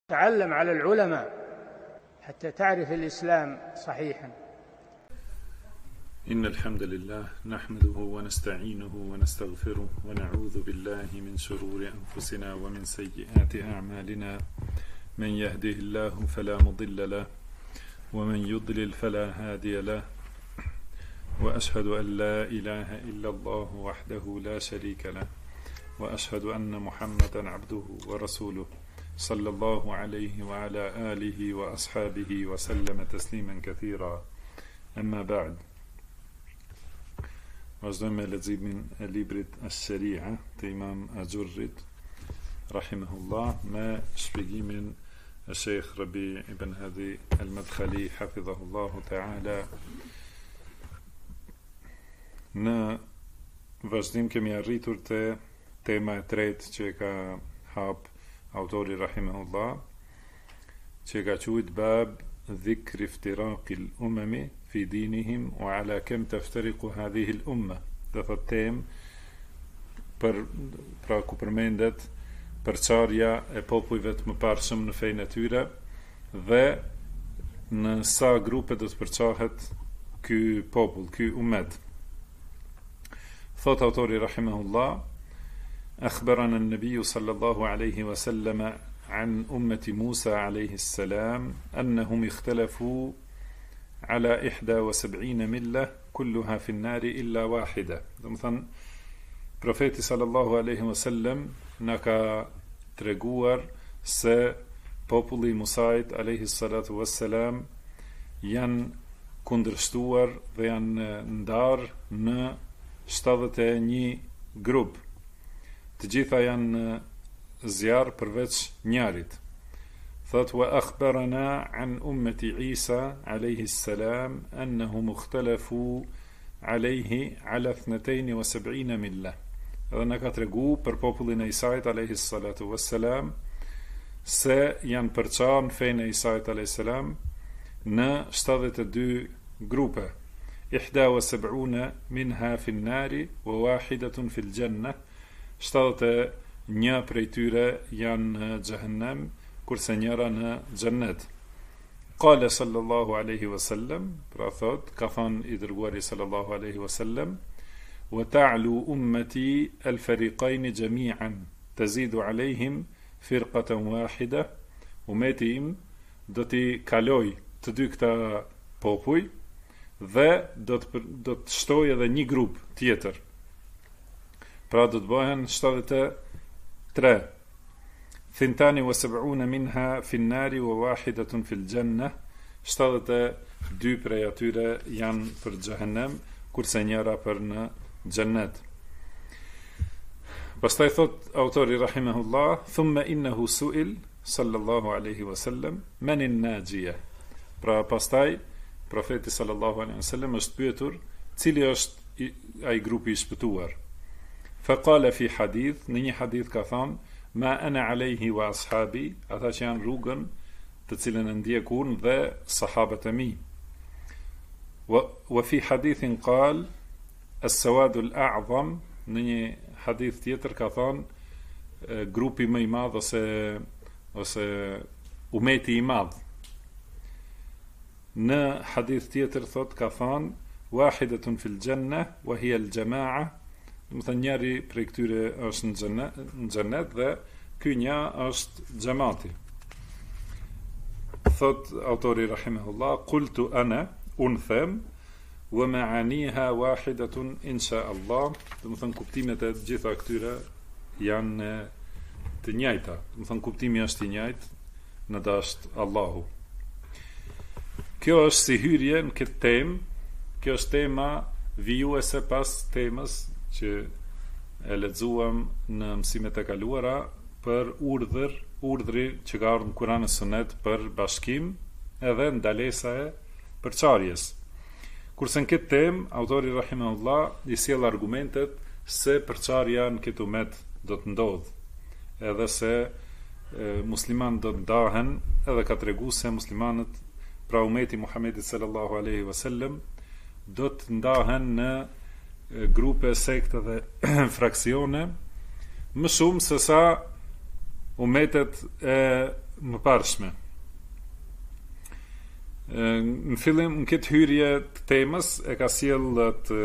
تعلم على العلماء حتى تعرف الإسلام صحيحا. إن الحمد لله نحمده ونستعينه ونستغفره ونعوذ بالله من شرور أنفسنا ومن سيئات أعمالنا. من يهده الله فلا مضل له ومن يضلل فلا هادي له، وأشهد أن لا إله إلا الله وحده لا شريك له، وأشهد أن محمدا عبده ورسوله صلى الله عليه وعلى آله وأصحابه وسلم تسليما كثيرا. أما بعد، vazhdojmë me leximin e librit Ash-Sharia të Imam Ajurrit rahimahullah me shpjegimin e Sheikh Rabi ibn Hadi al-Madkhali hafidhahullahu ta'ala. Në vazhdim kemi arritur te tema e tretë që ka hap autori rahimahullah, që ka quajtur bab dhikri iftiraqil umami fi dinihim wa ala kam taftariqu hadhihi al-umma. Do të them pra ku përmendet përçarja e popujve të mëparshëm në fenë e tyre dhe në sa grupe do të përçahet ky popull, ky ummet. Thot autori rahimahullah: أخبرنا النبي صلى الله عليه وسلم عن أمة موسى عليه السلام أنهم اختلفوا على 71 ملة كلها في النار إلا واحدة. Domethënë, profeti sallallahu alaihi wasallam na ka treguar se populli i Musait alaihi salatu wassalam janë kundërshtuar dhe janë ndarë në 71 grup. Të gjitha janë zjarr përveç njarit. Thot: wa akhbarana an ummati Isa alayhi salam annahum ikhtalafu alayhi ala 72 milla. Dhe na ka tregu për popullin e Isait alayhi salatu wassalam se janë përçarë në fenë e Isait alayhi salam në 72 grupe. 71 minha fi an-nari wa wahidatun fi al-jannah. 71 prej tyre janë në Jahannam, kurse njëra në Xhennet. Qala sallallahu alaihi wasallam, pra thot, ka thënë i dërguari sallallahu alaihi wasallam: wa ta'lu ummati al-fariqayn jami'an tazidu alaihim firqatan wahida. Ummeti im do t'i kaloj të dy këta popuj dhe do të shtojë edhe një grup tjetër. Pra do të bëhen 73. Thintani wa 70 minha fi an-nari wa wahidatun fi al-jannah. 72 prej atyre janë për Jahannam, kurse njëra për në Xhennet. Pastaj thot autori rahimahullah: thumma innahu su'il sallallahu alaihi wasallam man an-najiyah. Pra pastaj profeti sallallahu alaihi wasallam është pyetur cili është ai grupi i shpëtuar. Faqala fi hadith, në një hadith ka thënë: ma ana alayhi wa ashabi, ata që janë rrugën të cilën e ndjek unë dhe sahabët e mi. Wa fi hadithin qal as-sawadu al-a'zam, në një hadith tjetër ka thënë grupi më i madh ose umeti i madh. Në hadith tjetër thot ka thënë wahidatun fil jannah wa hiya al-jama'a. Do të thënë njëri prej këtyre është në xhennet dhe ky një është xhamati. Thot autori rahimahullah: qultu ana, unë them, wa ma'aniha wahidatun insha Allah. Do të thënë kuptimet e gjitha këtyre janë të njëjta. Do të thënë kuptimi është i njëjtë në dasht Allahu. Kjo është si hyrje në këtë temë. Kjo është tema vijuese pas temës që e lexuam në mësimet e kaluara për urdhri që ka ardhur në Kur'an e Sunet për bashkim edhe ndalesa e përçarjes. Kurse në këtë temë autori rahimahullah i sjell argumentet se përçarja në këtë umet do të ndodh, edhe se muslimanët do të ndahen, edhe ka treguar se muslimanët, pra umeti Muhamedit sallallahu alaihi wasallam, do të ndahen në grupe, sekte dhe fraksione më shumë se sa umetet e më parshme. Në fillim, në këtë hyrje të temës e ka sjell atë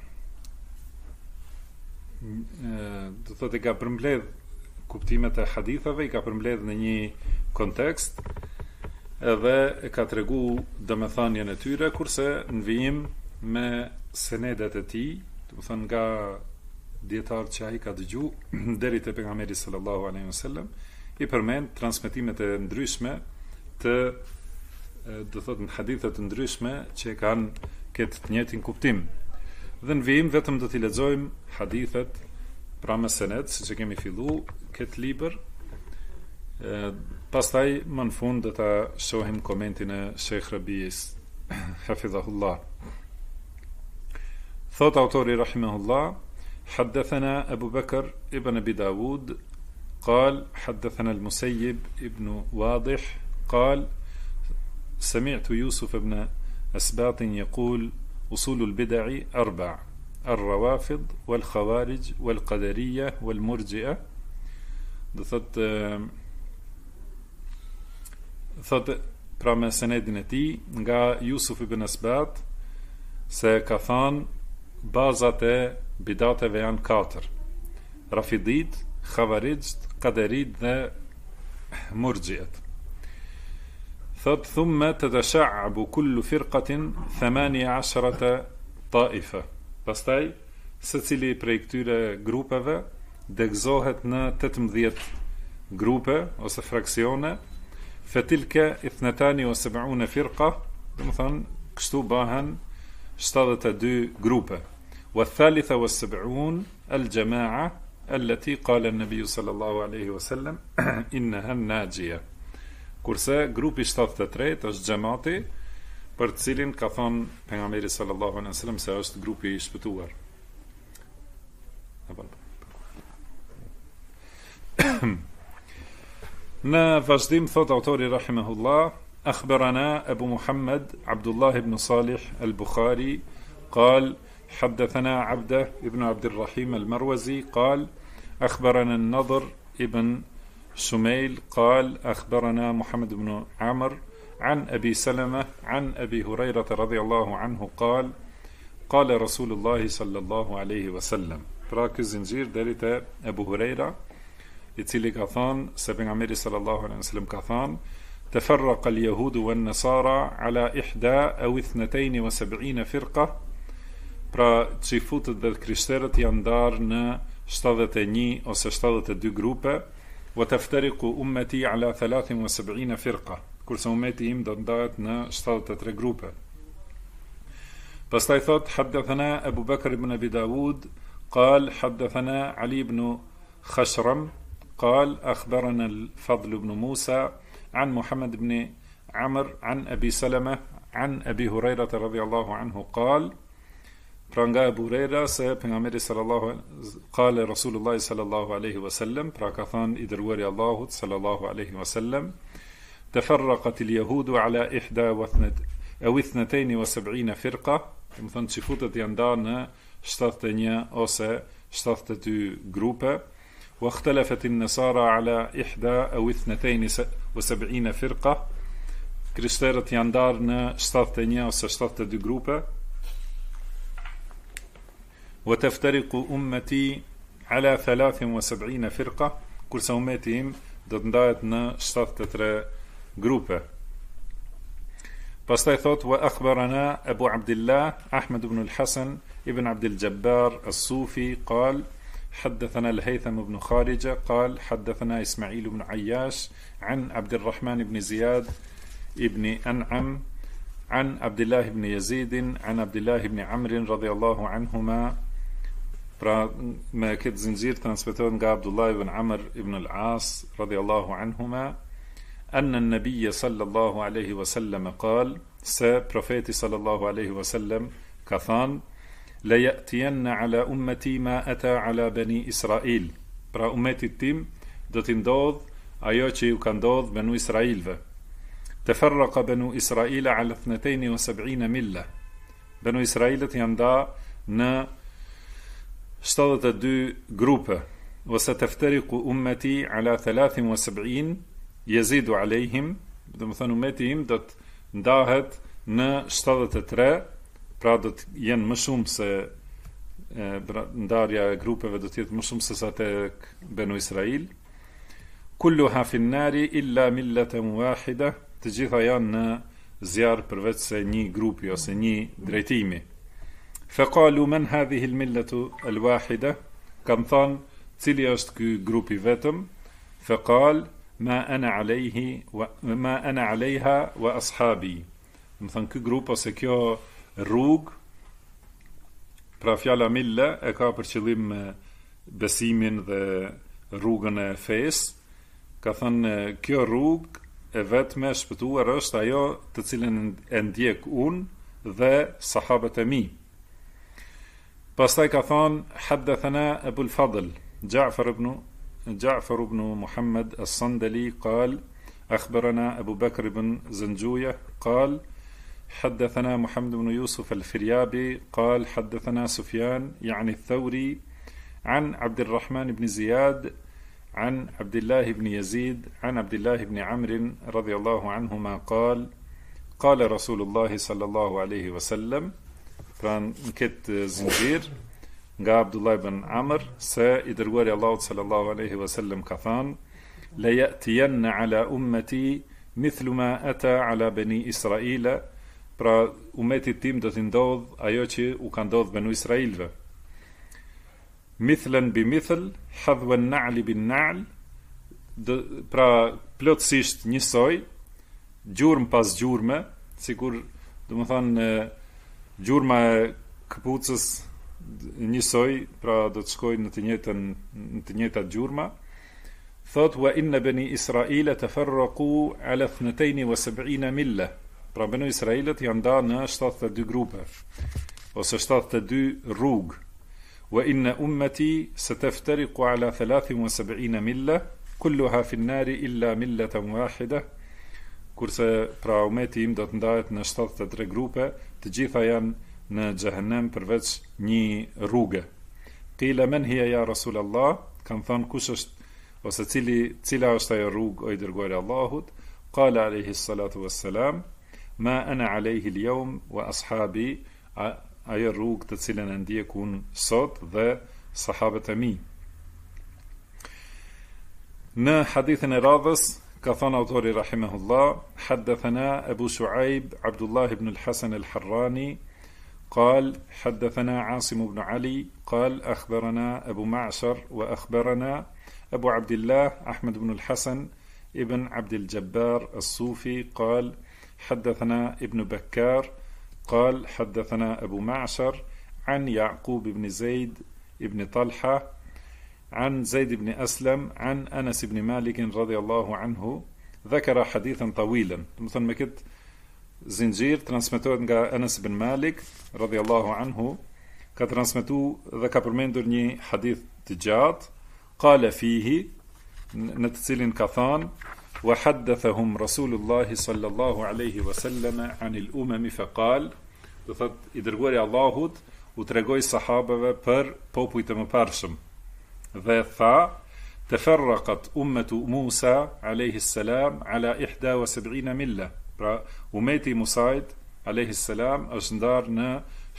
do thotë ka përmbledh kuptimet e hadithave, i ka përmbledh në një kontekst edhe e ka tregu domethënien e tyre, kurse në vijim me senedet e tij, do të thonë nga dietar që ai ka dëgju deri te pejgamberi sallallahu alaihi wasallam, i përmend transmetimet e ndryshme të do thotë në hadithe të ndryshme që kanë këtë të njëjtin kuptim. Dhe në vijim vetëm do t'i lexojmë hadithet pra me sened, siç e kemi fillu këtë libër. Pastaj më në fund do ta shohim komentin e Sheikh Rabi's hafidhahullah. Thot autori rahimahullah: حدثنا أبو بكر ابن أبي داود قال حدثنا المسيب ابن واضح قال سمعت يوسف بن أسباط يقول أصول البدع 4: الروافض والخوارج والقدرية والمرجئة. Thot pra me senedin e tij nga Yusuf ibn Asbat se ka thënë bazat e bidateve janë 4: Rafidit, Khavarijt, Qaderit dhe Murjiet. Thot thumma tatasha'abu kullu firqatin 18 ta'ifa. Pastaj secili prej këtyre grupeve degëzohet në 18 grupe ose fraksione. Fatilka 72 firqa, do të thonë kështu bëhen 72 grupe. والثالثة والسبعون الجماعة التي قال النبي صلى الله عليه وسلم إنها الناجية. Kurse grupi 73 është xhamati për të cilin ka thënë pejgamberi sallallahu alaihi wasallam se është grupi i shpëtuar. Në vazhdim thot autori rahimahullah: أخبرنا أبو محمد عبد الله بن صالح البخاري قال حدثنا عبده ابن عبد الرحيم المروزي قال أخبرنا النضر ابن شميل قال أخبرنا محمد بن عمر عن أبي سلمة عن أبي هريرة رضي الله عنه قال قال رسول الله صلى الله عليه وسلم. Pra ky zinxhir deri te Abu Huraira, i cili ka thënë se pejgamberi sallallahu alaihi wasallam ka thënë: تفرق اليهود والنصارى على 71 فرقة. Pra çifutët dhe krishterët janë ndarë në 71 ose 72 grupe. وتفترق أمتي على 73 فرقة. Kurse ummeti im do ndahet në 73 grupe. Pastaj thot: حدثنا أبو بكر بن أبي داود قال حدثنا علي بن خشرم قال أخبرنا الفضل بن موسى عن محمد بن عمرو عن أبي سلمة عن أبي هريرة رضي الله عنه قال pra nga Abu Huraira se pejgamberi قال رسول الله صلى الله عليه وسلم pra ka thënë i dërguari Allahut sallallahu alaihi wasallam: تفرقت اليهود على 72 فرقة. Do të thonë çifutët janë ndarë në 71 ose 72 grupe. واختلفت النصارى على 72 فرقة. Krishterët janë ndarë në 71 ose 72 grupe. وتفترق أمتي على 73 فرقة. Kurse ummeti im do të ndahet në 73 grupe. Pastaj thot: وأخبرنا أبو عبد الله أحمد بن الحسن ابن عبد الجبار الصوفي قال حدثنا الهيثم بن خارجة قال حدثنا إسماعيل بن عياش عن عبد الرحمن بن زياد ابن أنعم عن عبد الله بن يزيد عن عبد الله بن عمرو رضي الله عنهما. Pra me këtë zinxhir transmetohet nga Abdullah ibn Amr ibn al-As radiyallahu anhuma أن النبي صلى الله عليه وسلم قال se profeti sallallahu alaihi wasallam ka thënë: la ya'tiyanna ala ummati ma ata ala bani Israil. Pra ummetit tim do t'i ndodh ajo që ju ka ndodh banu Israilve. Tafarraqa banu Israila ala 72 milla. Banu Israilët janë nda në 72 grupe. Wa sataftariqu ummati ala 73 jezidu alejhim, dhe më thënë umeti im do të ndahet në 73, pra do të jenë më shumë se ndarja e grupeve do të jetë më shumë se sa tek Benu Israil. Kulluha fin nari illa millatan wahida, të gjitha janë në zjarr përveç se një grupi ose një drejtimi. Faqalu man hadhihi al-millatu al-wahida, kanë thënë cili është ky grupi vetëm. Faqal ma ana alayha wa ashabi. Do të thënë ky grup ose kjo rrugë, pra fjala milla e ka për qëllim besimin dhe rrugën e fesë. Ka thënë kjo rrugë e vetme shpëtuar është ajo të cilën e ndjek unë dhe sahabët e mi. Pastaj ka thënë haddathana Abu al-Fadl جعفر بن محمد الصندلي قال أخبرنا أبو بكر بن زنجوية قال حدثنا محمد بن يوسف الفريابي قال حدثنا سفيان يعني الثوري عن عبد الرحمن بن زياد عن عبد الله بن يزيد عن عبد الله بن عمرو رضي الله عنهما قال قال رسول الله صلى الله عليه وسلم. Pra në këtë zinxhir nga Abdullah ibn Amr se i dërguari Allahut sallallahu alaihi wasallam ka thënë: la ya'tiyanna ala ummati mithlu ma ata ala bani Israila, pra umetit tim do të ndodh ajo që u ka ndodh Banu Israilve. Mithlan bi mithl, hadwa an-na'l bin na'l, pra plotësisht njësoj, gjurmë pas gjurme, sikur do të thonë gjurma e këpucës njësoj, pra do të shkojnë në të njëjtat gjurma. Thot wa inna bani Israila tafarraqu ala 72 milla, pra Banu Israilet janë ndarë në 72 grupe ose 72 rrugë. Wa inna ummati sataftariqu ala 73 milla kulluha fi an-nar illa millatan wahida, kurse pra umeti im do të ndahet në 73 grupe, të gjitha janë në xhehenem përveç një rruge. Qila man hiya ya Rasulullah, kanë thënë kush është ose cila është ajo rrugë o i dërguari Allahut? Qala alayhi salatu wassalam ma ana alayhi al-yawm wa ashabi, ajo rrugë të cilën e ndjek unë sot dhe sahabët e mi. Në hadithin e radhës ka thënë autori rahimahullah: haddathana Abu Shuaib Abdullah ibn al-Hasan al-Harrani قال حدثنا عاصم بن علي قال أخبرنا أبو معشر وأخبرنا أبو عبد الله أحمد بن الحسن ابن عبد الجبار الصوفي قال حدثنا ابن بكار قال حدثنا أبو معشر عن يعقوب بن زيد بن طلحة عن زيد بن أسلم عن أنس بن مالك رضي الله عنه ذكر حديثا طويلا. مثل ما كنت zinxhir transmetohet nga Anas ibn Malik radhiyallahu anhu, ka transmetuar dhe ka përmendur një hadith të gjatë. Qala fihi, në të cilin ka thënë: wa haddathahum Rasulullah sallallahu alaihi wasallam an al-umam faqal, do thot i dërguari Allahut u tregoi sahabeve për popujt e mëparshëm dhe tha: tafarraqat ummatu Musa alayhi salam ala 71 milla, pra umeti i Musait alayhi salam është ndarë në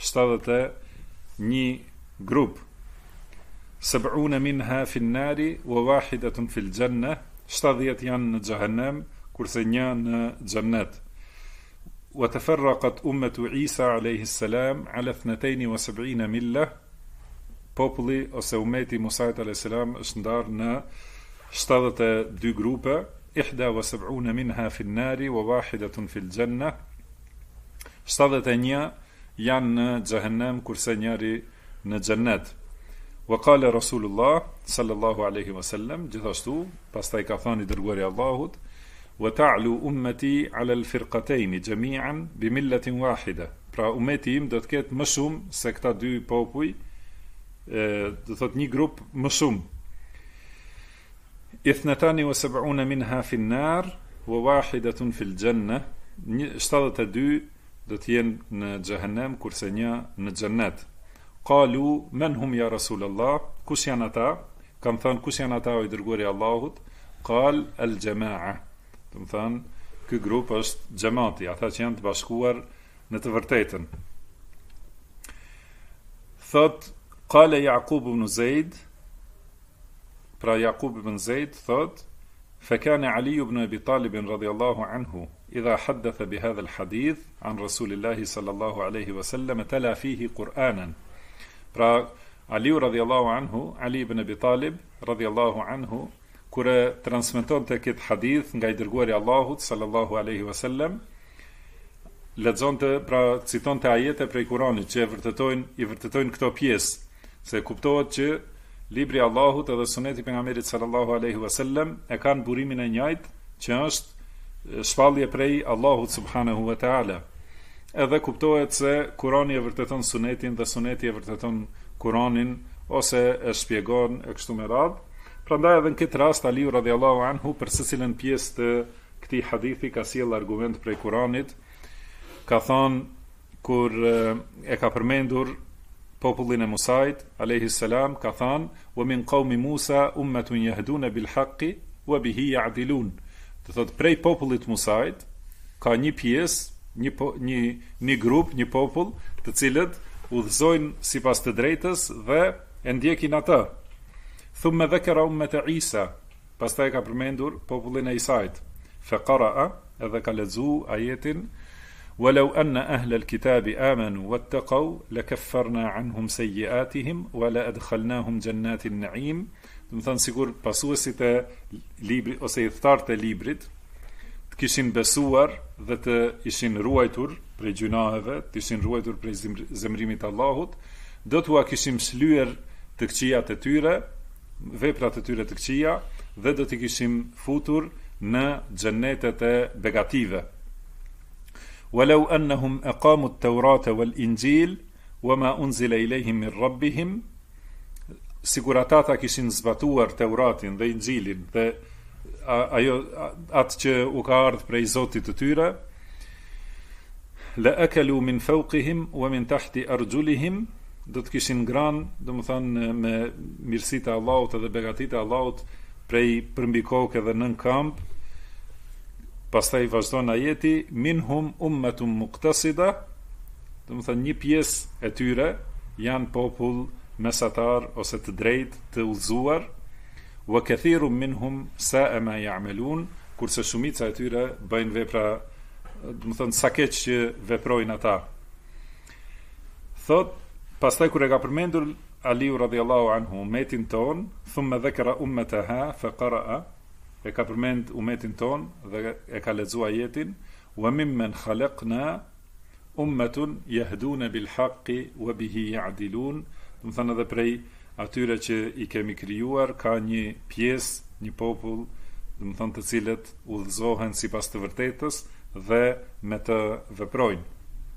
71 grup. 70 minha fi an-nari wa wahidatun fi al-janna, 70 janë në xhehenem kurse një në xhennet. Wa tafarraqat ummatu Isa alayhi salam ala 72 milla, populli ose umeti i Musait alayhi salam është ndarë në 72 grupe. 71 minha fi an-nari wa wahidatun fi al-janna, 71 janë në xhehenem kurse njëri në xhennet. Wa qala Rasulullah sallallahu alaihi wasallam, gjithashtu pastaj ka thënë i dërguari Allahut: wa ta'lu ummati ala al-firqatayn jami'an bi millatin wahida, pra ummeti im do të ketë më shumë se këta dy popuj, do thot një grup më shumë. 72 minha fi an-nar wa wahidatun fi al-janna, 72 do të jenë në xhehenem kurse një në xhennet. Qalu man hum ya Rasulullah, kush janë ata? Kan thënë kush janë ata o i dërguari Allahut? Qal al-jama'a, Do të thënë, ky grup është xhamati, ata që janë të bashkuar në të vërtetën. Thot, qala Yaqub ibn Zaid, pra Yaqub ibn Zaid thot, فكان علي بن أبي طالب رضي الله عنه إذا حدث بهذا الحديث عن رسول الله صلى الله عليه وسلم تلا فيه قرآنا. Pra Aliu radhiyallahu anhu, Ali ibn Abi Talib radhiyallahu anhu, kur transmetonte këtë hadith nga i dërguari i Allahut sallallahu alaihi wasallam, lexonte, pra citonte ajete prej Kuranit që i vërtetojnë këto pjesë, se kuptohet që libri i Allahut edhe suneti i pejgamberit sallallahu alaihi wasallam e kanë burimin e njëjtë, që është shpallje prej Allahut subhanahu wa taala. Edhe kuptohet se Kurani e vërteton sunetin dhe suneti e vërteton Kuranin, ose e shpjegon e kështu me radhë. Prandaj edhe në këtë rast Aliu radhiyallahu anhu për secilën pjesë të këtij hadithi ka sjell argument prej Kuranit. Ka thënë kur e ka përmendur popullin e Musait alayhi salam, ka thënë: "Wa min qaumi Musa ummatun yahduna bil haqqi wa bihi ya'dilun." Do thotë prej popullit Musait ka një pjesë, një grup, një popull, të cilët udhëzojnë sipas të drejtës dhe e ndjekin atë. Thumma dhakara ummat Isa, pastaj ka përmendur popullin e Isait. Fa qara'a, edhe ka lexuar ajetin: "Walau anna ahla al-kitabi amanu wattaqaw lakaffarna anhum sayyi'atihim wa la adkhalnahum jannatin na'im." Do të thonë sigur pasuesit e librit ose i thtarët e librit të kishin besuar dhe të ishin ruajtur prej gjunaheve, të ishin ruajtur prej zemrimit të Allahut, do t'ua kishim shlyer të këqijat e tyre, veprat e tyre të këqija, dhe do t'i kishim futur në xhennetet e begative. Walau annahum aqamu at-taurata wal-injil wama unzila ilayhim min rabbihim, sigur ata kishin zbatuar Teuratin dhe Injilin dhe atë që u ka ardhur prej Zotit të tyre, la akalu min fawqihim wa min tahti arjulihim, do të kishin ngrënë, domethënë me mirësitë e Allahut dhe begatitë e Allahut prej përmbi kokë dhe nën këmbë. Pastaj vazhdon ajeti: "Minhum ummatun muqtasida", domethënë një pjesë e tyre janë popull mesatar ose të drejtë, të udhëzuar. Wa kathirun minhum sa'a ma ya'malun, kurse shumica e tyre bëjnë vepra, domethënë sa keq që veprojnë ata. Thot, pastaj kur e ka përmendur Aliu radhiyallahu anhu umetin ton, thumma dhakara ummataha fa qara'a, e ka përmend umetin ton dhe e ka lexuar ajetin: "Wa mimman khalaqna ummatun yahduna bil haqqi wa bihi ya'dilun." Do të thënë edhe prej atyre që i kemi krijuar ka një pjesë, një popull, do të thënë të cilët udhëzohen sipas të vërtetës dhe me të veprojnë.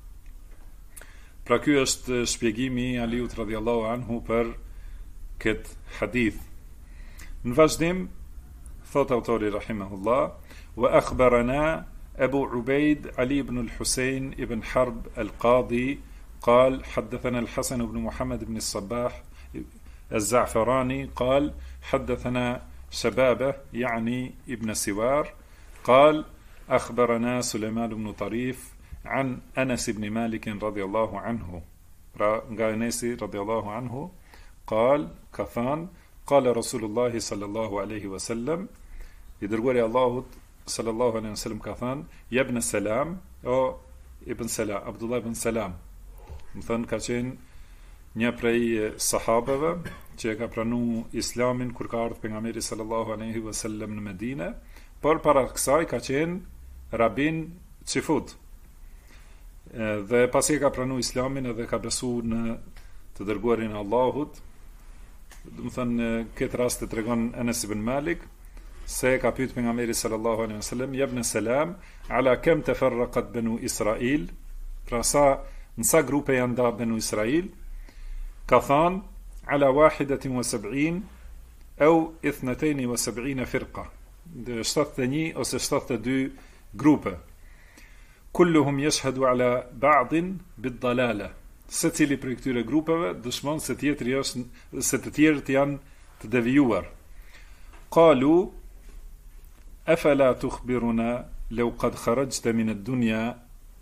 Pra ky është shpjegimi i Aliut radhiyallahu anhu për këtë hadith. Në vazhdim thot autori rahimahullah: "Wa akhbarana Abu Ubaid Ali ibn al-Husayn ibn Harb al-Qadi قال حدثنا الحسن بن محمد بن الصباح الزعفراني قال حدثنا شبابه يعني ابن سوار قال أخبرنا سليمان بن طريف عن أنس بن مالك رضي الله عنه أنس رضي الله عنه قال كثان قال رسول الله صلى الله عليه وسلم يدرقوا الله صلى الله عليه وسلم كثان يا ابن السلام أو ابن سلام عبد الله بن سلام. Më thënë ka qenë një prej sahabeve që e ka pranu islamin kur ka ardhur pejgamberi sallallahu alaihi wasallam në Medinë, por para kësaj ka qenë rabin Çifut. Dhe pasi e ka pranu islamin edhe ka besuar në të dërguarin e Allahut, do të thënë këtë rast e tregon Anas ibn Malik se ka pyet pejgamberi sallallahu alaihi wasallam: "Ya ibn Salam, ala kam tafarraqat banu Israil?" Pra në sa grupe janë nda banu Israil? Ka thanë: "Ala 71 au 72 firqa", 71 ose 72 grupe. "Kulluhum yashhadu ala ba'din bid-dalala", secili prej këtyre grupeve dëshmon se të tjerët janë të devijuar. "Qalu أفلا تخبرنا لو قد خرجت من الدنيا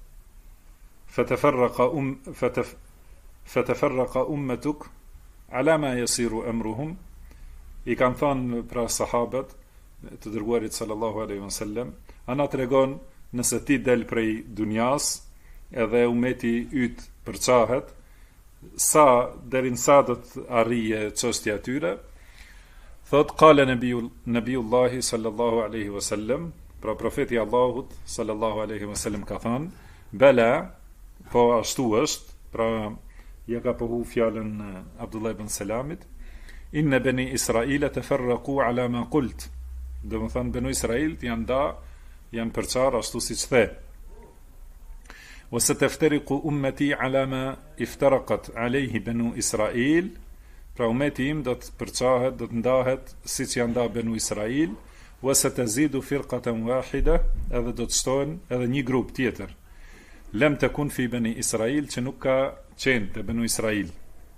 فتفرق أمتك على ما يصير أمرهم. I kanë thënë pra sahabët të dërguarit sallallahu alaihi wasallam, ana tregon nëse ti del prej dunjas edhe umeti yt përçahet, deri në sa do të arrije çështja e tyre. Thot qala Nabiullahi sallallahu alaihi wasallam, pra profeti i Allahut sallallahu alaihi wasallam ka thënë, bela, po ashtu është, pra ja ka pohu fjalën Abdullah ibn Salamit, inna bani Israila tafarraqu ala ma qult. Do të thënë banu Israil janë përçar ashtu siç the. Wa sataftariqu ummati ala ma iftaraqat alayhi banu Israil. Pra ummeti im do të përçahet, do të ndahet siç janë nda banu Israil. Wa satazidu firqatan wahida, edhe do të shtohen edhe një grup tjetër. Lam takun fi bani Israil, që nuk ka qenë te banu Israil.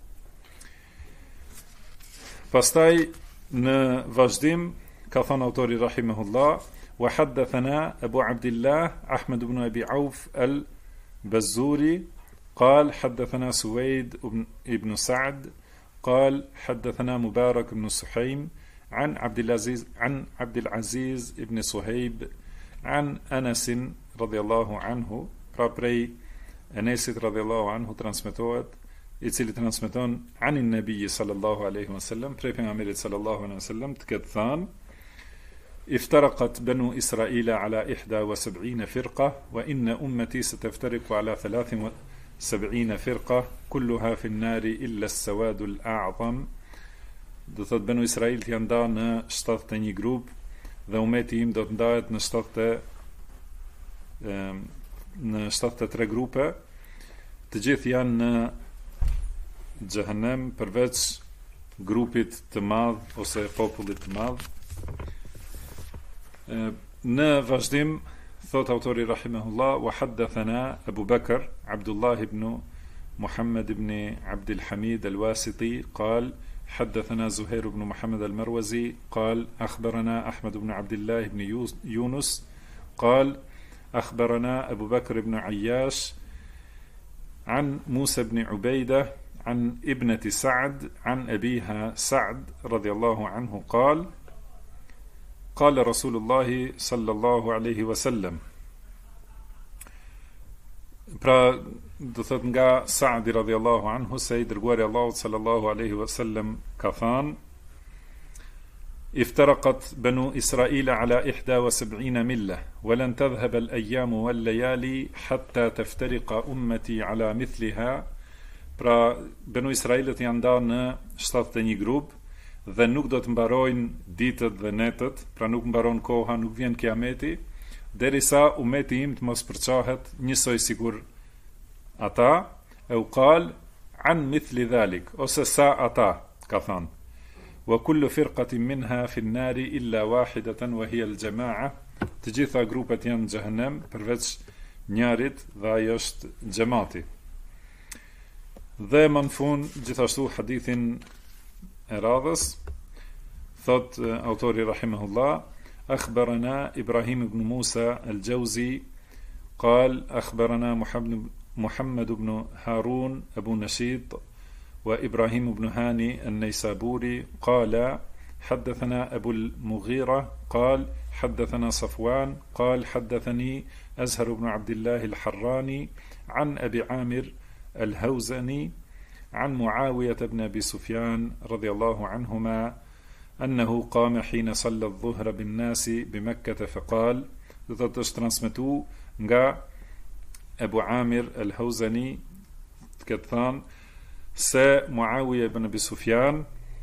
Pastaj në vazhdim ka thënë autori rahimahullah, wa haddathana Abu Abdullah Ahmad ibn Abi Auf al-Bazzuri قال حدثنا سويد ابن سعد قال حدثنا مبارك بن سحيم عن عبد العزيز ابن صهيب عن أنس رضي الله عنه. Pra prej Enesit radhiyallahu anhu transmetohet, i cili transmeton anin Nabiyyi sallallahu alaihi wasallam, prej pejgamberit sallallahu alaihi wasallam të ketë thënë, iftaraqat banu Israila ala 71 firqa wa inna ummati sataftariqu ala 73 firqa kulluha fi an-nari illa as-sawad al-a'zam. Do thot banu Israil janë ndarë në 71 grup dhe ummeti im do të ndahet në 73 grupe, të gjithë janë në xhehenem përveç grupit të madh ose popullit të madh. Në vazhdim thot autori rahimahullah, wa haddathana Abu Bakr Abdullah ibn Muhammad ibn Abd al-Hamid al-Wasiti قال حدثنا زهير بن محمد المروزي قال أخبرنا أحمد بن عبد الله بن يونس قال أخبرنا أبو بكر بن عياش عن موسى بن عبيدة عن ابنة سعد عن أبيها سعد رضي الله عنه قال قال رسول الله صلى الله عليه وسلم. Pra do thot nga Sa'di radhiyallahu anhu se i dërguari Allahut sallallahu alaihi wasallam ka thënë, افترقت بنو إسرائيل على 71 ملة ولن تذهب الأيام والليالي حتى تفترق أمتي على مثلها. Pra banu Israilit janë ndarë në 71 grup dhe nuk do të mbarojnë ditët dhe netët, pra nuk mbaron koha, nuk vjen kiameti, derisa ummeti im të mos përçahet njësoj sikur ata. E u qal an mithli dhalik, ose sa ata, ka thënë. Wa kullu firqatin minha fi an-nari illa wahidatan wa hiya al-jama'a. Të gjitha grupet janë në xhehenem përveç njërit dhe ai është xhamati. Dhe më në fund gjithashtu hadithin e radhës thot autori rahimahullah, akhbarana Ibrahim ibn Musa al-Jawzi قال أخبرنا محمد بن هارون أبو نشيط وإبراهيم بن هاني النيسابوري قال حدثنا أبو المغيرة قال حدثنا صفوان قال حدثني أزهر بن عبد الله الحراني عن أبي عامر الهوزني عن معاوية بن أبي سفيان رضي الله عنهما أنه قام حين صلى الظهر بالناس بمكة فقال ترانسمتو nga Abu Amir al-Hawzani këtë thanë se Muawiya ibn Abi Sufjan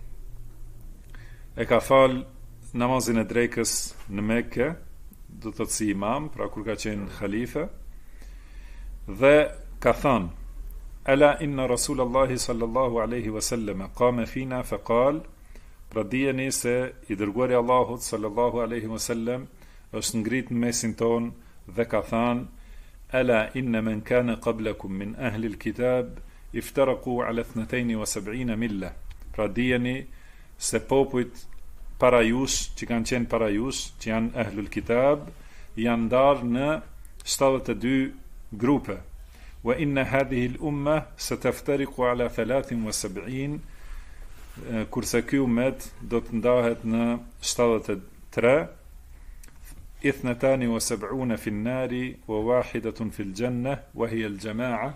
e ka fal namazin e drekës në Mekke, do të thotë si imam, pra kur ka qenë khalife, dhe ka thënë ala inna Rasulallahi sallallahu alaihi wasallam qama fina faqal, pra dijeni se i dërguari Allahut sallallahu alaihi wasallam është ngrit në mesin ton dhe ka thënë ala inna man kana qablakum min ahli alkitab iftaraqu ala 72 milla. Pra dijeni se popujt parajush, që kanë qenë parajush, që janë Ahlul Kitab, janë ndarë në 72 grupe. Wa inna hadhihi al-umma sataftariqu ala 73, kurse ky ummet do të ndahet në 73, 72 fi an-nari wa wahidatun fi al-janna wa hiya al-jama'a.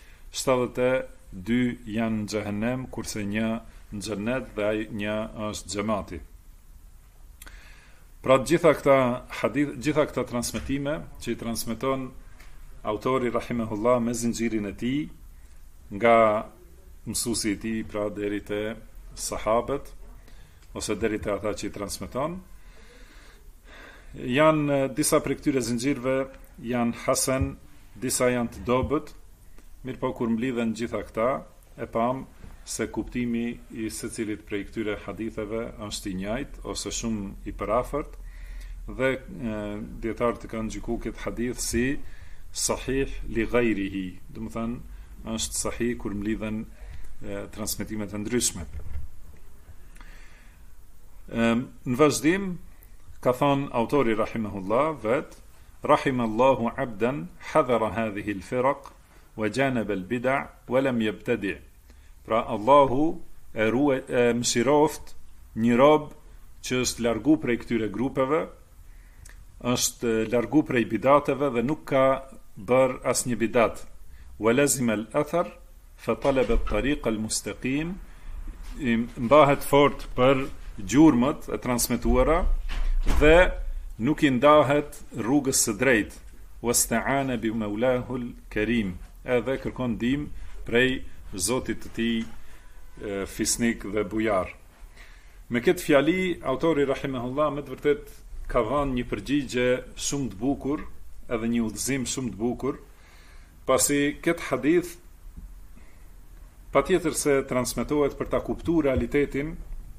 72 janë në xhehenem, kurse një në xhennet dhe ai një është xhamati. Pra gjitha këta transmetime që i transmeton autori rahimahullah me zinxhirin e tij nga mësuesi i tij, pra deri te sahabët ose deri te ata që i transmeton, janë disa prej këtyre zinxhirëve janë hasan, disa janë të dobët. Mirë po, kur mblidhen gjitha këta, e pam se kuptimi i secilit prej këtyre haditheve është i njëjtë ose shumë i parafort, dhe dietarët e kanë gjykuar këtë hadith si sahih li ghayrihi, do të thënë është sahih kur mblidhen transmetimet e ndryshme. Në vazhdim ka thënë autori rahimahullah vet: rahimallahu abdan hadhara hadhihi al-firaq wa janaba al-bid'a wa lam yabtadi'. Pra Allahu e mëshiroft një rob që është largu prej këtyre grupeve, është largu prej bidateve dhe nuk ka bër asnjë bidat. Wa lazima al-athar fa talaba at-tariq al-mustaqim, mbahet fort për gjurmët e transmetuara dhe nuk i ndahet rrugës së drejtë. Wasta'ana bi maulahu al-karim, edhe kërkon ndihmë prej Zotit të tij fisnik dhe bujar. Me këtë fjali, autori rahimahullah me të vërtet ka dhënë një përgjigje shumë të bukur, edhe një udhëzim shumë të bukur, pasi këtë hadith patjetër se transmetohet për ta kuptuar realitetin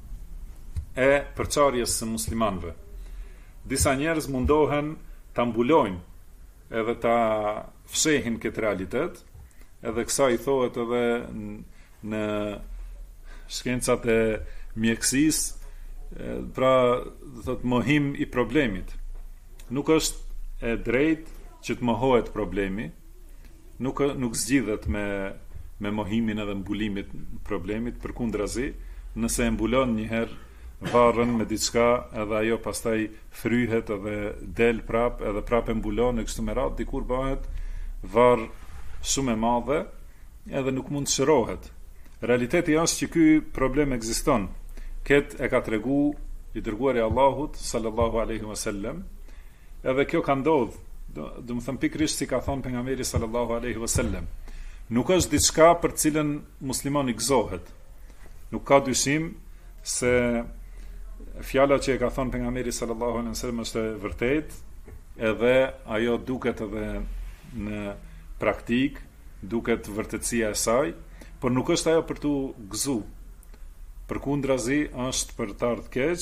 e përçarjes së muslimanëve. Disa njerëz mundohen ta mbulojnë edhe ta fshehin këtë realitet, edhe kësa i thohet edhe në shkencat e mjekësisë, pra thot mohim i problemit. Nuk është e drejtë që të mohohet problemi, nuk zgjidhet me mohimin edhe mbulimit problemit, përkundrazi, nëse e mbulon një herë varrën me diçka, edhe ajo pastaj fryhet edhe del prap, edhe prap e mbulon e kështu me radhë, dikur bëhet varr shumë e madhe, edhe nuk mund të shërohet. Realiteti është që ky problem ekziston. Këtë e ka tregu i dërguari i Allahut sallallahu alaihi wasallam, edhe kjo ka ndodhur, do të them pikërisht si ka thënë pejgamberi sallallahu alaihi wasallam. Nuk është diçka për të cilën muslimani gëzohet. Nuk ka dyshim se fjala që e ka thënë pejgamberi sallallahu alaihi wasallam është e vërtetë, edhe ajo duket edhe në praktik, duket vërtetësia e saj, por nuk është ajo për tu gëzu. Përkundrazi është për të ardhur keq.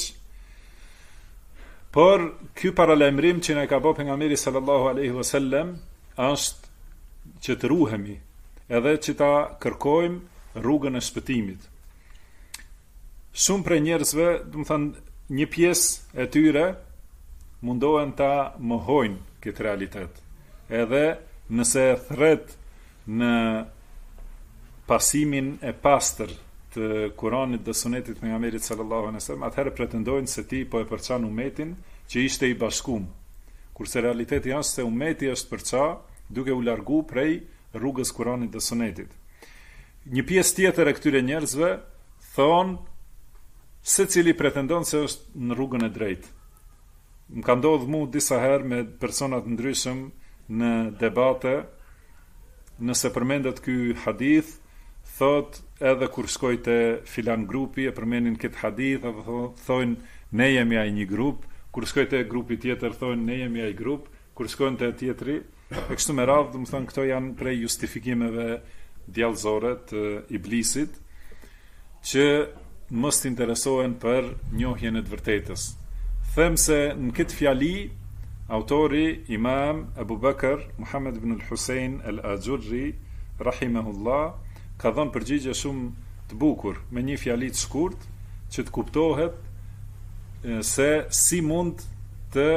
Por ky paralajmërim që na ka bëu pejgamberi sallallahu alaihi wasallam është që të ruhemi, edhe që ta kërkojmë rrugën e shpëtimit. Shumë prej njerëzve, do të thënë një pjesë e tyre mundohen ta mohojnë këtë realitet. Edhe nëse thret në pasimin e pastër të Kuranit dhe Sunetit pejgamberit sallallahu alaihi wasallam, atëherë pretendojnë se ti po e përçan umetin që ishte i bashkuar. Kurse realiteti është se umeti është përça duke u largu prej rrugës Kuranit dhe Sunetit. Një pjesë tjetër e këtyre njerëzve thonë secili pretendon se është në rrugën e drejtë. Më ka ndodhur mu disa herë me persona të ndryshëm në debate, nëse përmendet ky hadith, thot edhe kur shkoj te filan grupi e përmendin këtë hadith, edhe thonë ne jemi ai një grup, kur shkoj te grupi tjetër thonë ne jemi ai grup, kur shkojnë te tjetri, e kështu me radhë, do të thonë këto janë prej justifikimeve djallëzore të iblisit, që mos të interesohen për njohjen e të vërtetës. Them se në këtë fjali autori Imam Abu Bakr Muhammad ibn al-Husayn al-Ajurri rahimahullah ka dhënë përgjigje shumë të bukur me një fjali të shkurt që të kuptohet se si mund të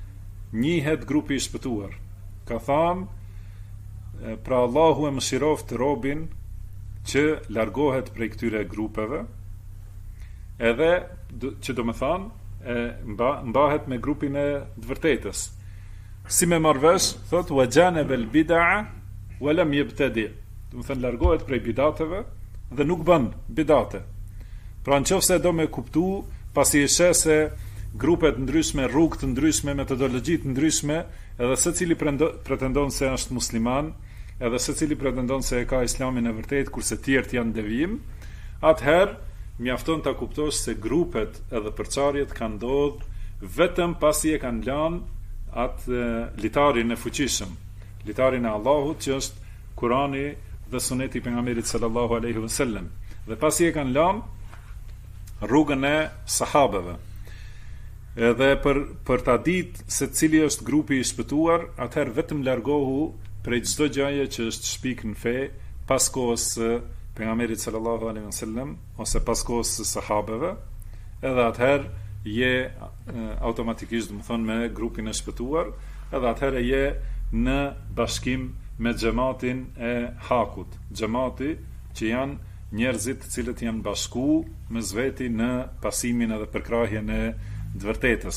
njihet grupi i shpëtuar. Ka thënë, pra Allahu e mëshiroft robin që largohet prej këtyre grupeve, edhe që do me thënë mbahet me grupin e të vërtetës. Si me marrvesh, thot wa janaba al bid'a wa lam yabtadi. Do të thënë largohet prej bidateve dhe nuk bën bidate. Pra nëse do me kuptu, pasi e sheh se grupet ndryshme, rrugë të ndryshme, metodologji të ndryshme, edhe secili pretendon se është musliman, edhe secili pretendon se e ka islamin e vërtet, kurse tjerët janë devijim, atëherë mjafton ta kuptosh se grupet edhe përçarjet kanë ndodhur vetëm pasi e kanë lanë atë litarin e fuqishëm, litarin e Allahut që është Kurani dhe Suneti i pejgamberit sallallahu alaihi wasallam, dhe pasi e kanë lanë rrugën e sahabeve. Edhe për ta ditë se cili është grupi i shpëtuar, atëherë vetëm largohu prej çdo gjëje që është shpik në fe pas kohës së pejgamberit sallallahu alaihi wasallam ose pas kohës së sahabeve, edhe atëherë je automatikisht, do të thonë, me grupin e shpëtuar, edhe atëherë je në bashkim me xhamatin e hakut, xhamati që janë njerëzit të cilët janë bashku me zveti në pasimin edhe përkrahjen e të vërtetës.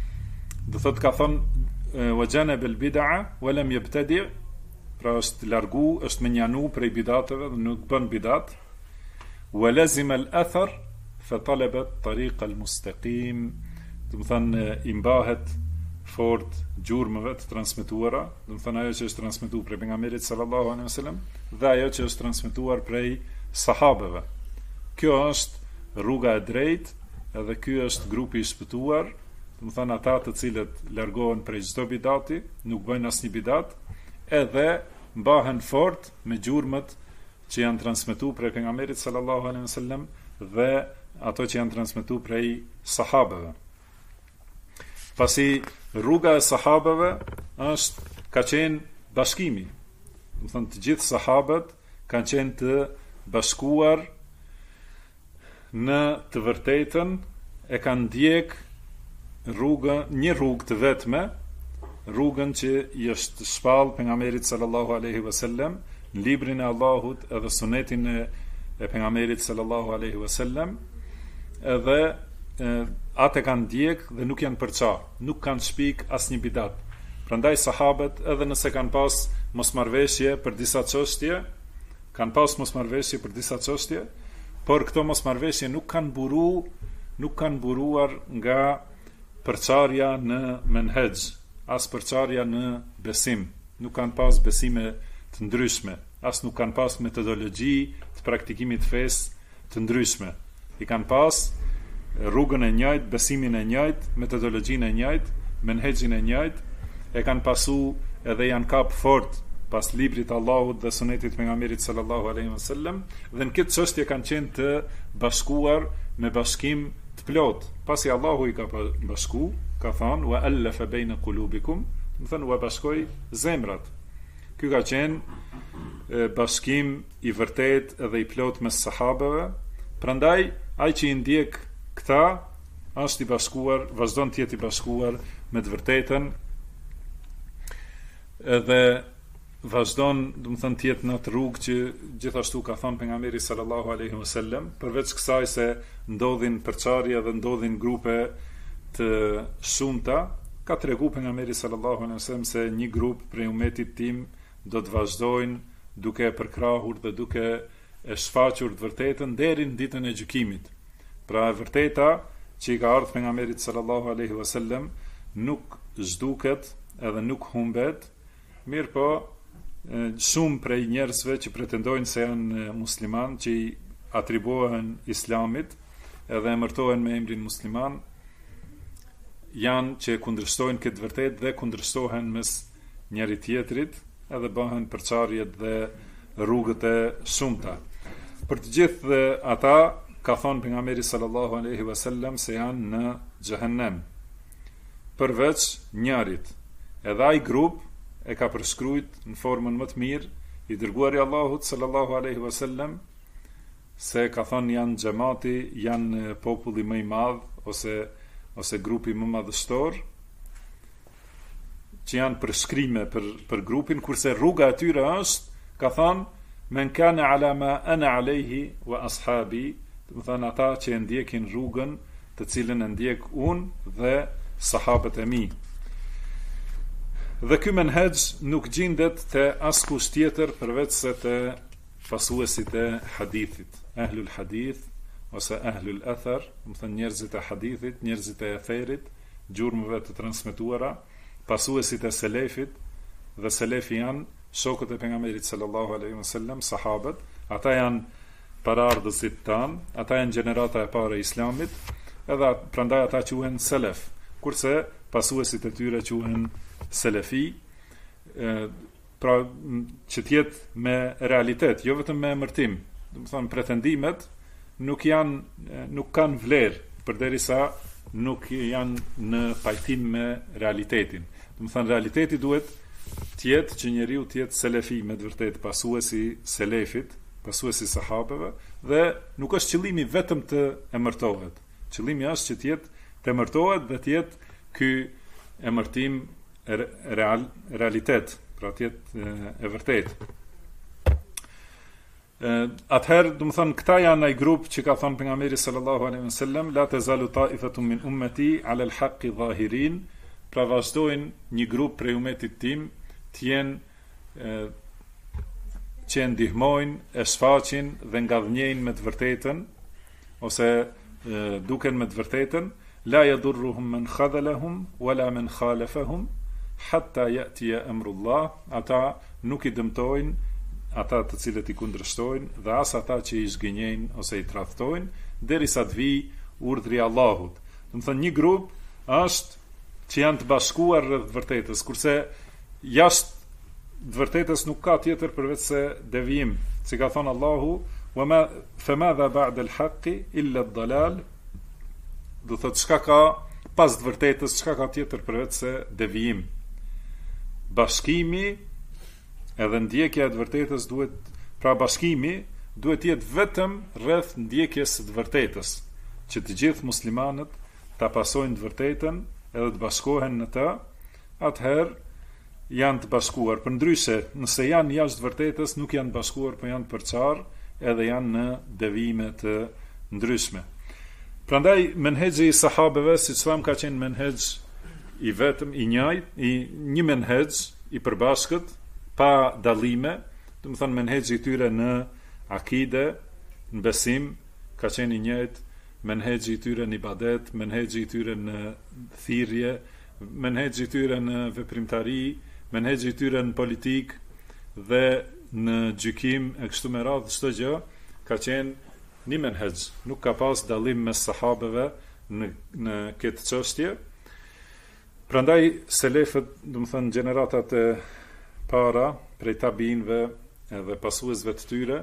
Do thotë, ka thonë wa janaba al bid'a wa lam yabtadi, pra është largu, është menjanu prej bidateve dhe nuk bën bidat. Wa lazima al athar fa talabat tariq al mustaqim, do të thonë i mbahet fort gjurmëve të transmetuara, do të thonë ajo që është transmetuar prej pejgamberit sallallahu alaihi wasallam dhe ajo që është transmetuar prej sahabeve. Kjo është rruga e drejtë, edhe ky është grupi i shpëtuar, do të thonë ata të cilët largohen prej çdo bidati, nuk bëjnë asnjë bidat, edhe mbahen fort me gjurmët që janë transmetuar prej pejgamberit sallallahu alaihi wasallam dhe ato që janë transmetuar prej sahabeve. Pasi rruga e sahabeve ka qenë bashkimi. Do të thonë të gjithë sahabët kanë qenë të bashkuar në të vërtetën, e kanë ndjek një rrugë të vetme, rrugën që i është shpall pejgamberit sallallahu alaihi wasallam në librin e Allahut edhe sunetin e pejgamberit sallallahu alaihi wasallam, edhe atë kanë ndjek dhe nuk janë përça, nuk kanë shpik asnjë bidat. Prandaj sahabët, edhe nëse kanë pas mosmarrveshje për disa çështje, por këto mosmarrveshje nuk kanë buruar nga përçarja në menhexh, as përçarja në besim, nuk kanë pas besime të ndryshme, as nuk kanë pas metodologji të praktikimit të fesë të ndryshme. I kanë pas rrugën e njëjtë, besimin e njëjtë, metodologjinë e njëjtë, menhexhin e njëjtë, e kanë pasu edhe janë kap fort pas librit Allahut dhe sunetit pejgamberit sallallahu alaihi wasallam, dhe në këtë çështje kanë qenë të bashkuar me bashkim të plot. Pasi Allahu i ka bashku, ka thënë wa allafa baina qulubikum, do thënë u bashkoi zemrat. Ky ka qenë bashkim i vërtet edhe i plot mes sahabeve. Prandaj ai që i ndjek këta është i bashkuar, vazhdon të jetë i bashkuar me të vërtetën, edhe vazhdon, do të thënë, të jetë në atë rrugë që gjithashtu ka thënë pejgamberi sallallahu alaihi wasallam, përveç kësaj se ndodhin përçarje dhe ndodhin grupe të shumta, ka treguar pejgamberi sallallahu alaihi wasallam se një grup prej umetit tim do të vazhdojnë duke e përkrahur dhe duke e shfaqur të vërtetën deri në ditën e gjykimit. Pra e vërteta që i ka ardhur pejgamberit sallallahu alaihi wasallam nuk zhduket edhe nuk humbet, mirë po shumë prej njerëzve që pretendojnë se janë musliman, që i atribuohen islamit edhe emërtohen me emrin musliman, janë që kundërshtojnë këtë vërtet dhe kundërshtohen mes njëri tjetrit, edhe bëhen përçarjet dhe rrugët e shumta. Për të gjithë ata ka thonë pejgamberi sallallahu alaihi wasallam se janë në xhehenem, përveç njërit. Edhe ai grup e ka përshkruajt në formën më të mirë i dërguari Allahut sallallahu alaihi wasallam, se ka thonë janë xhamati, janë populli më i madh, ose ose grupi më madhështor, që janë përshkrime për grupin, kurse rruga e tyre është, ka thënë, men kana ala ma ana alayhi wa ashabi, do të thënë ata që e ndjekin rrugën të cilën e ndjek unë dhe sahabët e mi. Dhe ky menhexh nuk gjendet te askush tjetër përveç se te pasuesit e hadithit, ahlul hadith ose ahlul athar, do të thënë njerëzit e hadithit, njerëzit e etherit, gjurmëve të transmetuara, pasuesit e selefit, dhe selefi janë shokët e pejgamberit sallallahu alaihi wasallam, sahabët, ata janë paraardhësit tanë, ata janë gjenerata e parë e islamit, edhe prandaj ata quhen selef, kurse pasuesit e tyre quhen selefi, pra që tjetë me realitet, jo vetëm me emërtim. Do të thonë pretendimet nuk kanë vlerë përderisa nuk janë në pajtim me realitetin. Do të thonë realiteti duhet tjetë që njeriu tjetë selefi, me të vërtet pasuesi selefit, pasuesi sahabeve, dhe nuk është qëllimi vetëm të emërtohet. Qëllimi është që tjetë të emërtohet dhe tjetë ky emërtim realitet, pra tjetë e vërtet. Atëherë, do të thonë, këta janë ai grup që ka thënë pejgamberi sallallahu alaihi wasallam, la tazalu ta'ifatun min ummati 'ala al-haqqi zahirin, pra vazhdojnë një grup prej umetit tim të jenë që e ndihmojnë, e shfaqin dhe ngadhnjejnë me të vërtetën, ose duken me të vërtetën, la yadurruhum man khadhalahum wala man khalafahum hatta ya'tiya amrullah, ata nuk i dëmtojnë ata të cilët i kundërshtojnë dhe as ata që i zgënjejnë ose i tradhtojnë derisa të vijë urdhri i Allahut. Do të thonë një grup është që janë të bashkuar rreth vërtetës, kurse jashtë të vërtetës nuk ka tjetër përveç se devijim, si ka thënë Allahu, famadha ba'da al-haqqi illa ad-dalal, do thotë çka ka pas të vërtetës, çka ka tjetër përveç se devijim. Bashkimi edhe ndjekja e të vërtetës duhet, pra bashkimi duhet jetë vetëm rreth ndjekjes së të vërtetës, që të gjithë muslimanët ta pasojnë të vërtetën edhe të bashkohen në të, atëherë janë të bashkuar. Përndryshe, nëse janë jashtë vërtetës, nuk janë bashkuar, por janë përçar edhe janë në devijime të ndryshme. Prandaj menhexhi i sahabeve, siç tham, ka qenë menhexh i vetëm, i njëjtë, një menhexh i përbashkët, pa dallime, do të thonë menhexhi i tyre në akide, në besim, ka qenë i njëjtë, menhexhi i tyre në ibadet, menhexhi i tyre në thirrje, menhexhi i tyre në veprimtari, menhexhi i tyre në politik dhe në gjykim e kështu me radhë, çdo gjë ka qenë një menhexh, nuk ka pas dallim mes sahabeve në këtë çështje. Prandaj selefët, do të thënë gjeneratat e para prej tabiinëve edhe pasuesve të tyre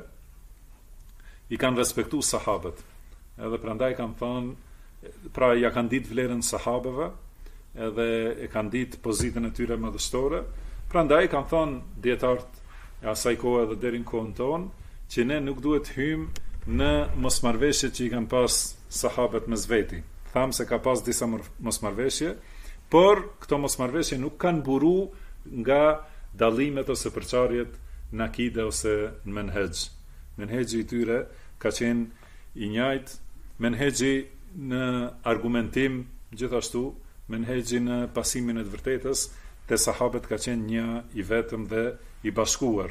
i kanë respektuar sahabët. Edhe prandaj kanë thënë, pra ja kanë ditë vlerën sahabeve, edhe e kanë ditë pozitën e tyre madhështore. Prandaj kanë thënë dietarët e asaj kohe edhe deri në kohën tonë, që ne nuk duhet hyjmë në mosmarrveshje që i kanë pas sahabët mes veti. Tham se ka pas disa mosmarrveshje, por këto mosmarrveshje nuk kanë buru nga dallimet ose përçarjet në akide ose në menhexh. Menhexhi i tyre ka qenë i njëjtë, menhexhi në argumentim gjithashtu, menhexhi në pasimin e të vërtetës te sahabët ka qenë një i vetëm dhe i bashkuar.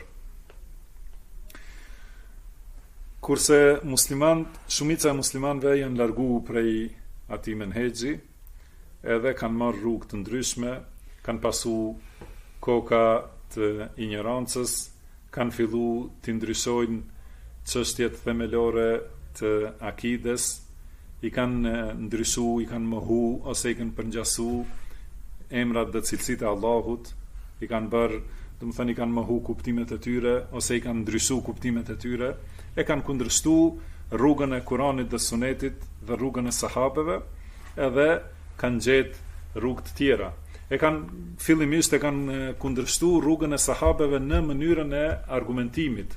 Kurse shumica e muslimanëve janë larguar prej atij menhexhi, edhe kanë marrë rrugë të ndryshme, kanë pasu koka të ignorancës, kanë fillu të ndryshojnë çështjet themelore të akides, i kanë ndryshu, i kanë mohu, ose i kanë përngjasu emrat dhe cilësitë e Allahut, i kanë bërë, do të thënë i kanë mohu kuptimet e tyre, ose i kanë ndryshu kuptimet e tyre, e kanë kundërshtu rrugën e Kuranit dhe Sunetit dhe rrugën e sahabeve, edhe kanë gjetë rrugë të tjera. Fillimisht e kanë kundërshtu rrugën e sahabeve në mënyrën e argumentimit.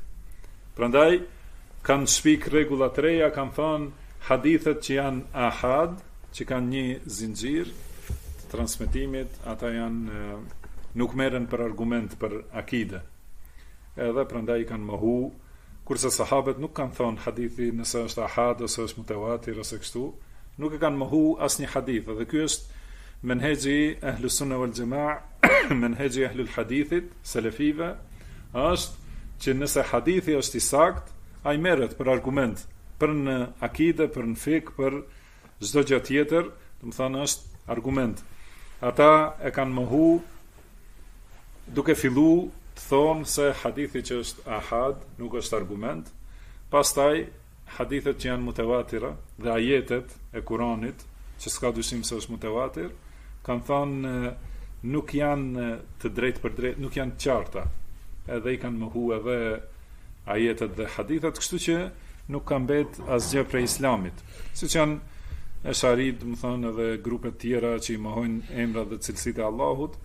Prandaj kanë shpik rregulla të reja, kanë thënë hadithet që janë ahad, që kanë një zinxhir të transmetimit, ata janë nuk merren për argument për akide. Edhe prandaj kanë mohu, kurse sahabët nuk kanë thonë hadithi nëse është ahad ose është mutawatir ose kështu, nuk e kanë mohu asnjë hadith. Dhe ky është menhexhi Ahlus Sunna wal Jamaa, menhexhi Ahlul Hadithit, selefive, është që nëse hadithi është i sakt, ai merret për argument, për në akide, për në fik, për çdo gjë tjetër, do të thonë është argument. Ata e kanë mohu duke fillu të thonë se hadithi që është ahad nuk është argument, pastaj hadithet që janë mutawatira dhe ajetet e Kuranit, që s'ka dyshim se është mutawatir, kanë thonë nuk janë të drejtë për drejtë, nuk janë të qarta. Edhe i kanë mohu edhe ajetet dhe hadithet, kështu që nuk kanë mbet asgjë prej Islamit. Siç janë Esharit, më thonë, edhe grupet tjera që i mohojnë emrat dhe cilësitë e Allahut,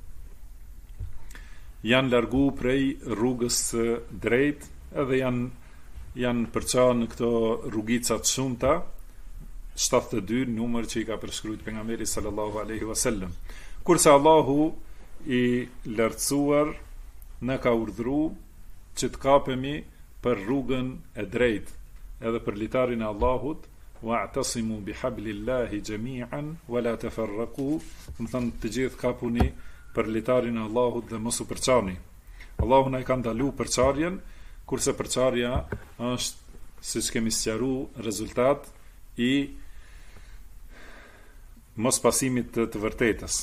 janë largu prej rrugës së drejtë, edhe janë përçarë në këto rrugicat shumëta, 72 numër që i ka përshkruajtur pejgamberi sallallahu alaihi wasallam. Kurse Allahu i lartësuar na ka urdhëruar që të kapemi për rrugën e drejtë, edhe për litarin e Allahut, wa'tasimu bihablillahi jami'an wala tafarraqu, do të thonë të gjithë kapuni për litarin e Allahut dhe mos u përçarni. Allahu na i ka ndaluar përçarjen, kurse përçarja është, siç kemi sqaruar, rezultat i mospasimit të vërtetës.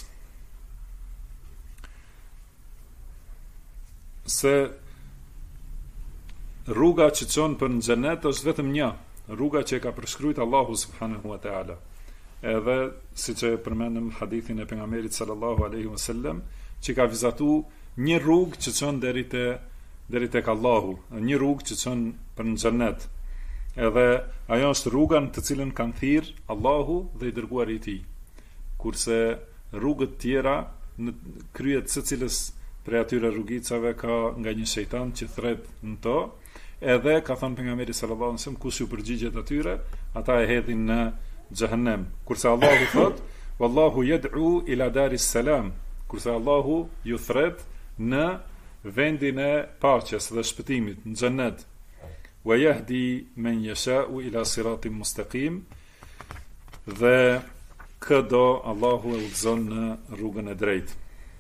Se rruga që çon për në xhenet është vetëm një, rruga që e ka përshkruajtur Allahu subhanahu wa taala. Edhe siç e përmendëm hadithin e pejgamberit sallallahu alaihi wasallam, që ka vizatuar një rrugë që çon deri tek Allahu, një rrugë që çon për në xhenet. Edhe ajo është rruga në të cilën kanë thirr Allahu dhe i dërguari i tij. Kurse rrugët tjera në kryet secilës prej atyre rrugicave ka nga një shejtan që thret në to, edhe ka thënë pejgamberi sallallahu alaihi wasallam, kush ju përgjigjet atyre, ata e hedhin në xhehenem. Kurse Allahu thot, wallahu yad'u ila daris salam, kurse Allahu ju thret në vendin e paqes dhe shpëtimit, në xhenet. Wa yahdi man yasha'u ila siratin mustaqim, dhe këdo Allahu e udhëzon në rrugën e drejtë.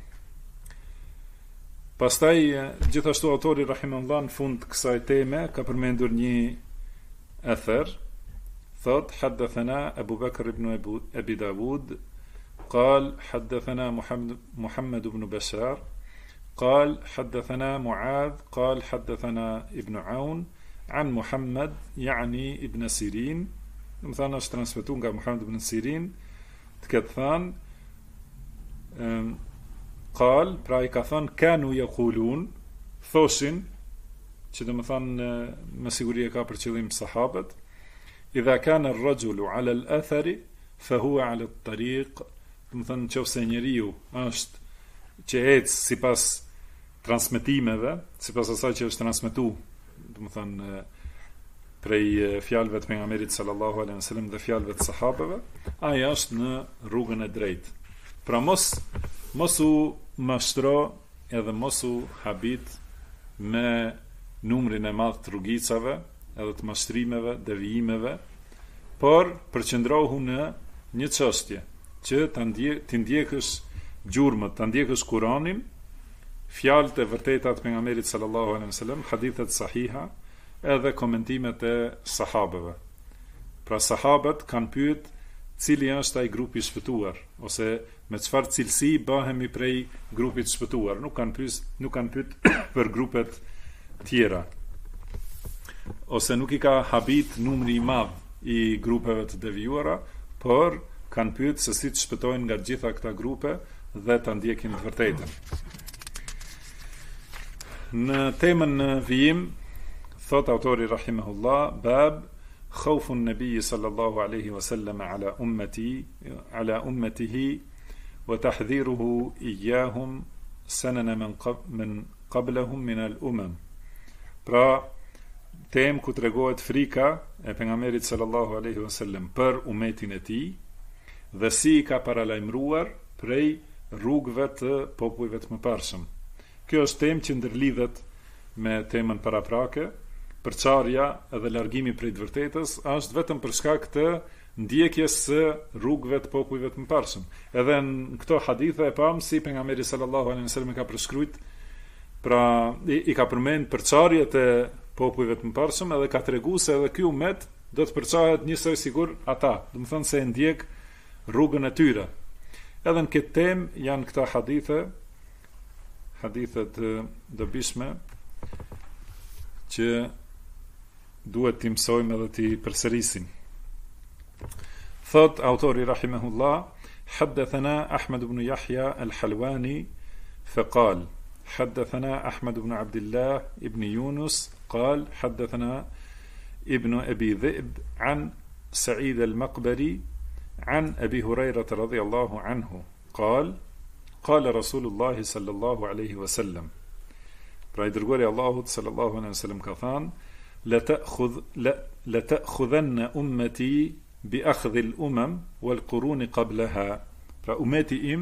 Pastaj gjithashtu autori rahimahullah në fund kësaj teme ka përmendur një ether, thot haddathana Abu Bakr ibn Abi Dawud قال حدثنا محمد بن بشار قال حدثنا معاذ قال حدثنا ابن عون عن محمد يعني ابن سيرين. مثلا është transmetuar nga Muhammed ibn Sirin, të ketë thënë قال, pra i ka thënë kanu yaqulun, thoshin, që do të thonë me siguri e ka për qëllim sahabët, idha kana ar-rajulu 'ala al-athari fa huwa 'ala at-tariq, do të thonë nëse njeriu është që ecë sipas transmetimeve, sipas asaj që është transmetuar, do të thonë prej fjalëve të pejgamberit sallallahu alaihi wasallam dhe fjalëve të sahabëve, ai është në rrugën e drejtë. Pra mos u mashtro edhe mos u habit me numrin e madh të rrugicave edhe të mashtrimeve, devijimeve, por përqendrohu në një çështje, që të ndjekësh gjurmët, të ndjekësh Kur'anin, fjalët e vërteta të pejgamberit sallallahu alaihi wasallam, hadithet sahiha, edhe komentimet e sahabëve. Pra sahabët kanë pyet cili është ai grupi i shpëtuar, ose me çfarë cilësi bëhemi prej grupit shpëtuar. Nuk kanë pyet për grupet tjera. Ose nuk i ka habit numri i madh i grupeve të devijuara, por kanë pyet se si të shpëtojnë nga gjitha këta grupe dhe të ndjekin të vërtetën. Në temën në vijim, thot autori rahimahullah, bab خوف النبي صلى الله عليه وسلم على أمته وتحذيره إياهم سنن من قبلهم من الأمم. Pra, tem ku tregohet frika e pejgamberit sallallahu alaihi wasallam për umetin e tij dhe si i ka paralajmëruar prej rrugëve të popujve të mëparshëm. Kjo është temë që ndërlidhet me temën paraprake. Përçarja edhe largimi prej të vërtetës është vetëm për shkak të ndjekjes së rrugëve të popujve të mëparshëm. Edhe në këto hadithe e pam si pejgamberi sallallahu alaihi wasallam ka përshkruajt, pra i ka përmend përçarjet e popujve të mëparshëm edhe ka treguar se edhe ky ummet do të përçahet njësoj sigur ata, do të thonë se e ndjek rrugën e tyre. Edhe në këtë temë janë këta hadithe të dobishme që duhet t'i mësojmë edhe t'i përsërisim. Thot autori rahimahullah: حدثنا أحمد بن يحيى الحلواني فقال حدثنا أحمد بن عبد الله بن يونس قال حدثنا ابن أبي ذئب عن سعيد المقبري عن أبي هريرة رضي الله عنه قال قال رسول الله صلى الله عليه وسلم. Pra i dërguari i Allahut sallallahu alaihi wasallam ka thënë: la ta'khudhanna ummati bi akhdhi al-umam wal qurun qablaha. Pra ummeti im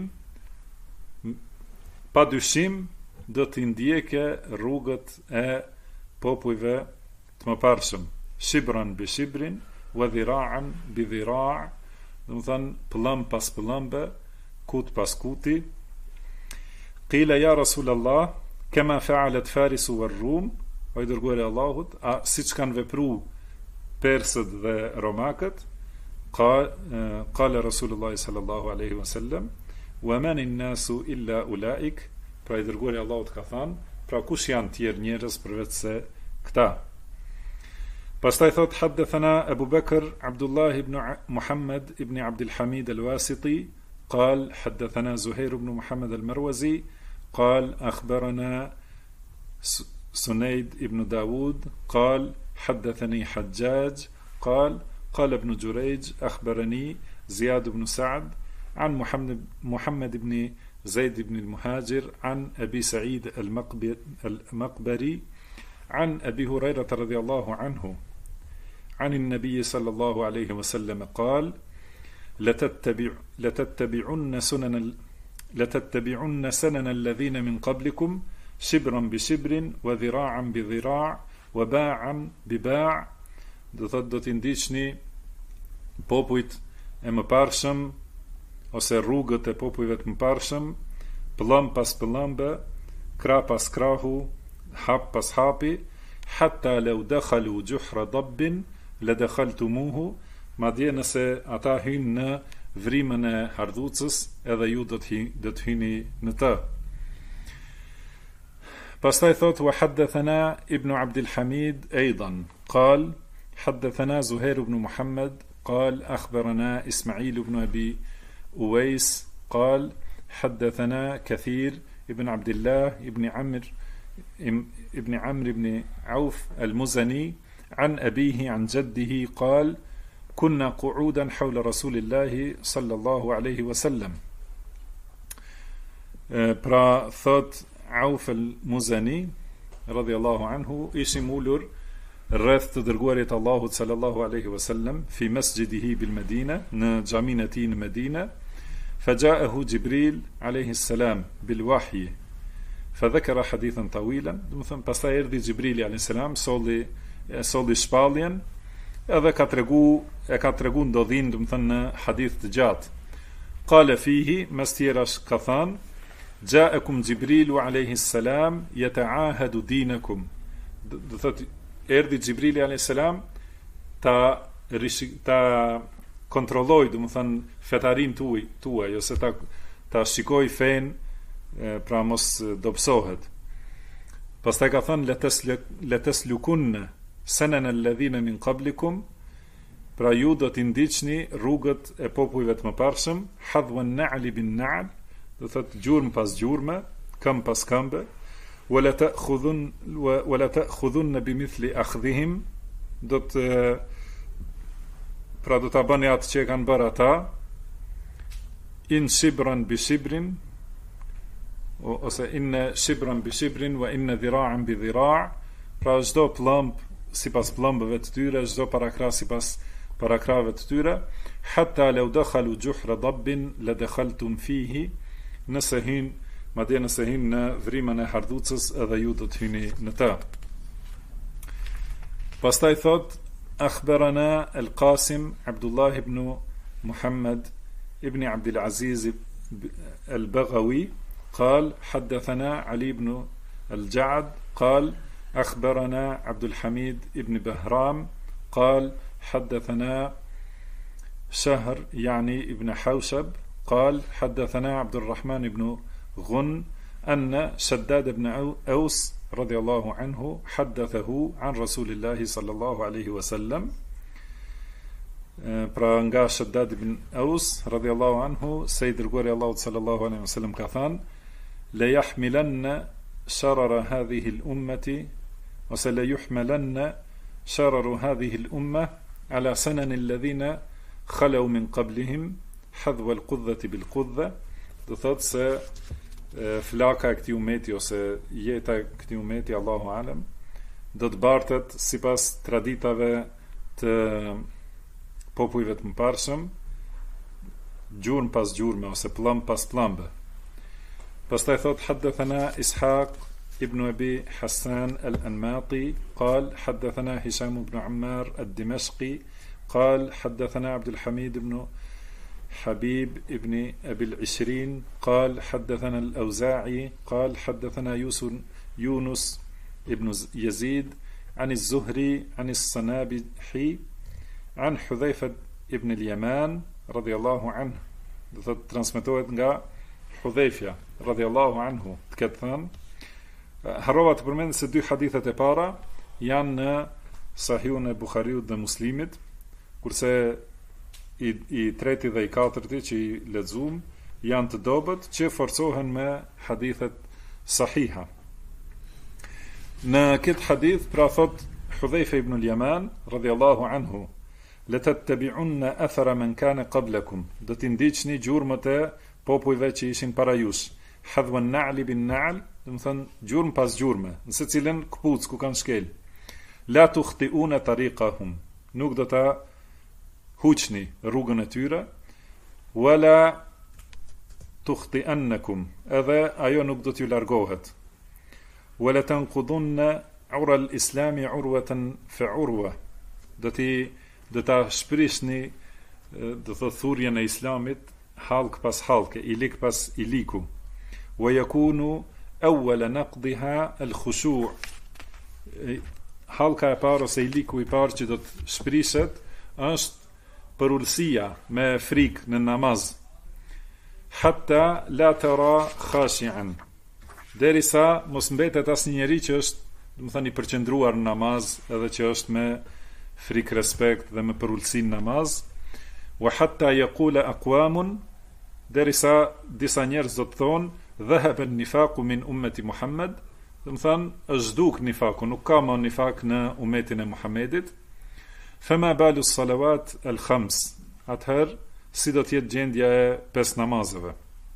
pa dyshim do të ndjekë rrugët e popujve të mëparshëm, shibran bi shibrin wa dhira'an bi dhira', do të thënë pëllëm pas pëllëmbe, kut pas kuti. Qila ya Rasulullah kama fa'alat Farisu wa Rum, o i dërguari i Allahut, siç kanë vepruar persët dhe romakët. Qala Rasulullah sallallahu alaihi wasallam wa man an-nasu illa ulaik. Pra i dërguari i Allahut ka thënë, pra kush janë tjerë njerëz përveç se këta. Pastaj thot: haddathana Abu Bakr Abdullah ibn Muhammad ibn Abdul Hamid al-Wasiti قال حدثنا زهير بن محمد المروزي قال أخبرنا سنيد ابن داود قال حدثني حجاج قال قال ابن جريج أخبرني زياد بن سعد عن محمد بن زيد بن المهاجر عن أبي سعيد المقبري عن أبي هريرة رضي الله عنه عن النبي صلى الله عليه وسلم قال لتتبعن سنن الذين من قبلكم شبرا بشبر وذراعا بذراع وباعا بباع. Do të ndiqni popujt e mëparshëm ose rrugët e popujve të mëparshëm, pëllëm pas pëllëmbe, krah pas krahu, hap pas hapi, hatta law dakhalu juhra dabbin la dakhaltumuhu. Madje nëse ata hynë në vrimën e hardhucës, edhe ju do të hyni në të. Pastaj thot: wa haddathana ibn Abdul Hamid aidan qal حدثنا زهير بن محمد قال أخبرنا إسماعيل بن أبي أويس قال حدثنا كثير ابن عبد الله ابن عمرو بن عوف المزني عن أبيه عن جده قال كنا قعودا حول رسول الله صلى الله عليه وسلم. Pra thot Auf al-Muzani radhiyallahu anhu, ishim ulur rreth të dërguarit Allahut sallallahu alaihi wasallam fi masjidihi bil Medina, në xhamin e tij në Medinë. Faja'ahu Jibril alayhi salam bil wahyi fadhakara hadithan tawilan. Do të thënë pastaj erdhi Jibrili alayhi salam, solli shpalljen edhe ka tregu ndodhin, do të thënë në hadith të gjatë. Qala fihi, mas tjerash ka thënë: ja'akum Jibrilu alayhi salam yata'ahadu dinakum. Do thotë erdhi Jibrili alayhis salam ta kontrolloj, do të thënë fetarin tuaj ose ta shikoj fen, pra mos dobësohet. Pastaj ka thënë lataslukunna sanana alladhina min qablikum, pra ju do të ndiqni rrugët e popujve të mëparshëm, hadwan na'li bin na'l, do thotë gjurmë pas gjurme, këmbë pas këmbe. ولا تأخذن بمثل أخذهم, do ta bëni atë që kanë bërë ata, in shibran bi shibrin, ose in shibran bi shibrin wa in dhira'an bi dhira'. Pra çdo plumb sipas plumbëve të tyre, çdo parakrah sipas para krave të tyre, hatta law dakhalu juhra dabbin la dakhaltum fihi, nëse hin, madje nëse hin në vrimën e hardhucës, edhe ju do të hyni në të. Pastaj thot akhbarana al-Qasim Abdullah ibn Muhammad ibn Abdul Aziz al-Baghawi قال حدثنا علي بن الجعد قال أخبرنا عبد الحميد ابن بهرام قال حدثنا شهر يعني ابن حوشب قال حدثنا عبد الرحمن بن غن أن شداد بن أوس رضي الله عنه حدثه عن رسول الله صلى الله عليه وسلم. Pra nga Shaddad ibn Aus radhiyallahu anhu, se I dërguari Allahut sallallahu alaihi wasallam ka thënë: la yahmilanna sharara hadhihi al-ummati ose la yuhmalanna shararu hadhihi al-umma ala sanan alladhina khalu min qablihim hadwa al-qudhati bil-qudha. Do thotë se flaka e këtij umeti ose jeta e këtij umeti, Allahu alem, do të bartet sipas traditave të popujve të mëparshëm, gjurmë pas gjurme ose pllëmb pas pllëmbe. Pastaj thot haddathana Ishaq ibn Abi Hassan al-Anmati قال حدثنا هشام بن عمار الدمشقي قال حدثنا عبد الحميد بن حبيب ابن أبي العشرين قال حدثنا الأوزاعي قال حدثنا يونس ابن يزيد عن الزهري عن الصنابحي عن حذيفة ابن اليمان رضي الله عنه. Transmetohet nga Hudhejfja radhiyallahu anhu, të ketë thënë, harrova të përmend se dy hadithet e para janë në Sahihun e Buhariut dhe Muslimit, kurse i treti dhe I katërti që I lexuam janë të dobët që forcohen me hadithet sahiha. Në këtë hadith pra thot Hudhejfe ibn al-Yaman radhiyallahu anhu: latattabi'unna athara man kana qablakum, do t'i ndiqni gjurmët e popujve që ishin para jush, hadhwa an-na'li bin-na'l, do të thënë gjurmë pas gjurme, në secilën kpucë ku kanë shkel. La tukhti'una tariqahum, nuk do ta huqni rrugën e tyre, wala tukhti'annakum, edhe ajo nuk do t'ju largohet. Wala tanqudunna ura al-islami urwatan fa urwa, do ta shprishni, do të thurjen e islamit halk pas halke, ilik pas iliku. Wa yakunu awwala naqdiha al-khushu', halka e parë ose iliku I parë që do të shprishet është përullësia me frikë në namaz. Hatta la tara khashi'an, derisa mos mbetet asnjë njeri që është, do të thënë, I përqendruar në namaz, edhe që është me frikë respekt dhe me përullësi në namaz. Wa hatta yaqula aqwamun, derisa disa njerëz do të thonë dhahaba an-nifaqu min ummati Muhammad, do të thënë është zhduk nifaku, nuk ka më nifak në umetin e Muhammedit. Fama balu salawat al-khams, atëherë si do të jetë gjendja e 5 namazeve.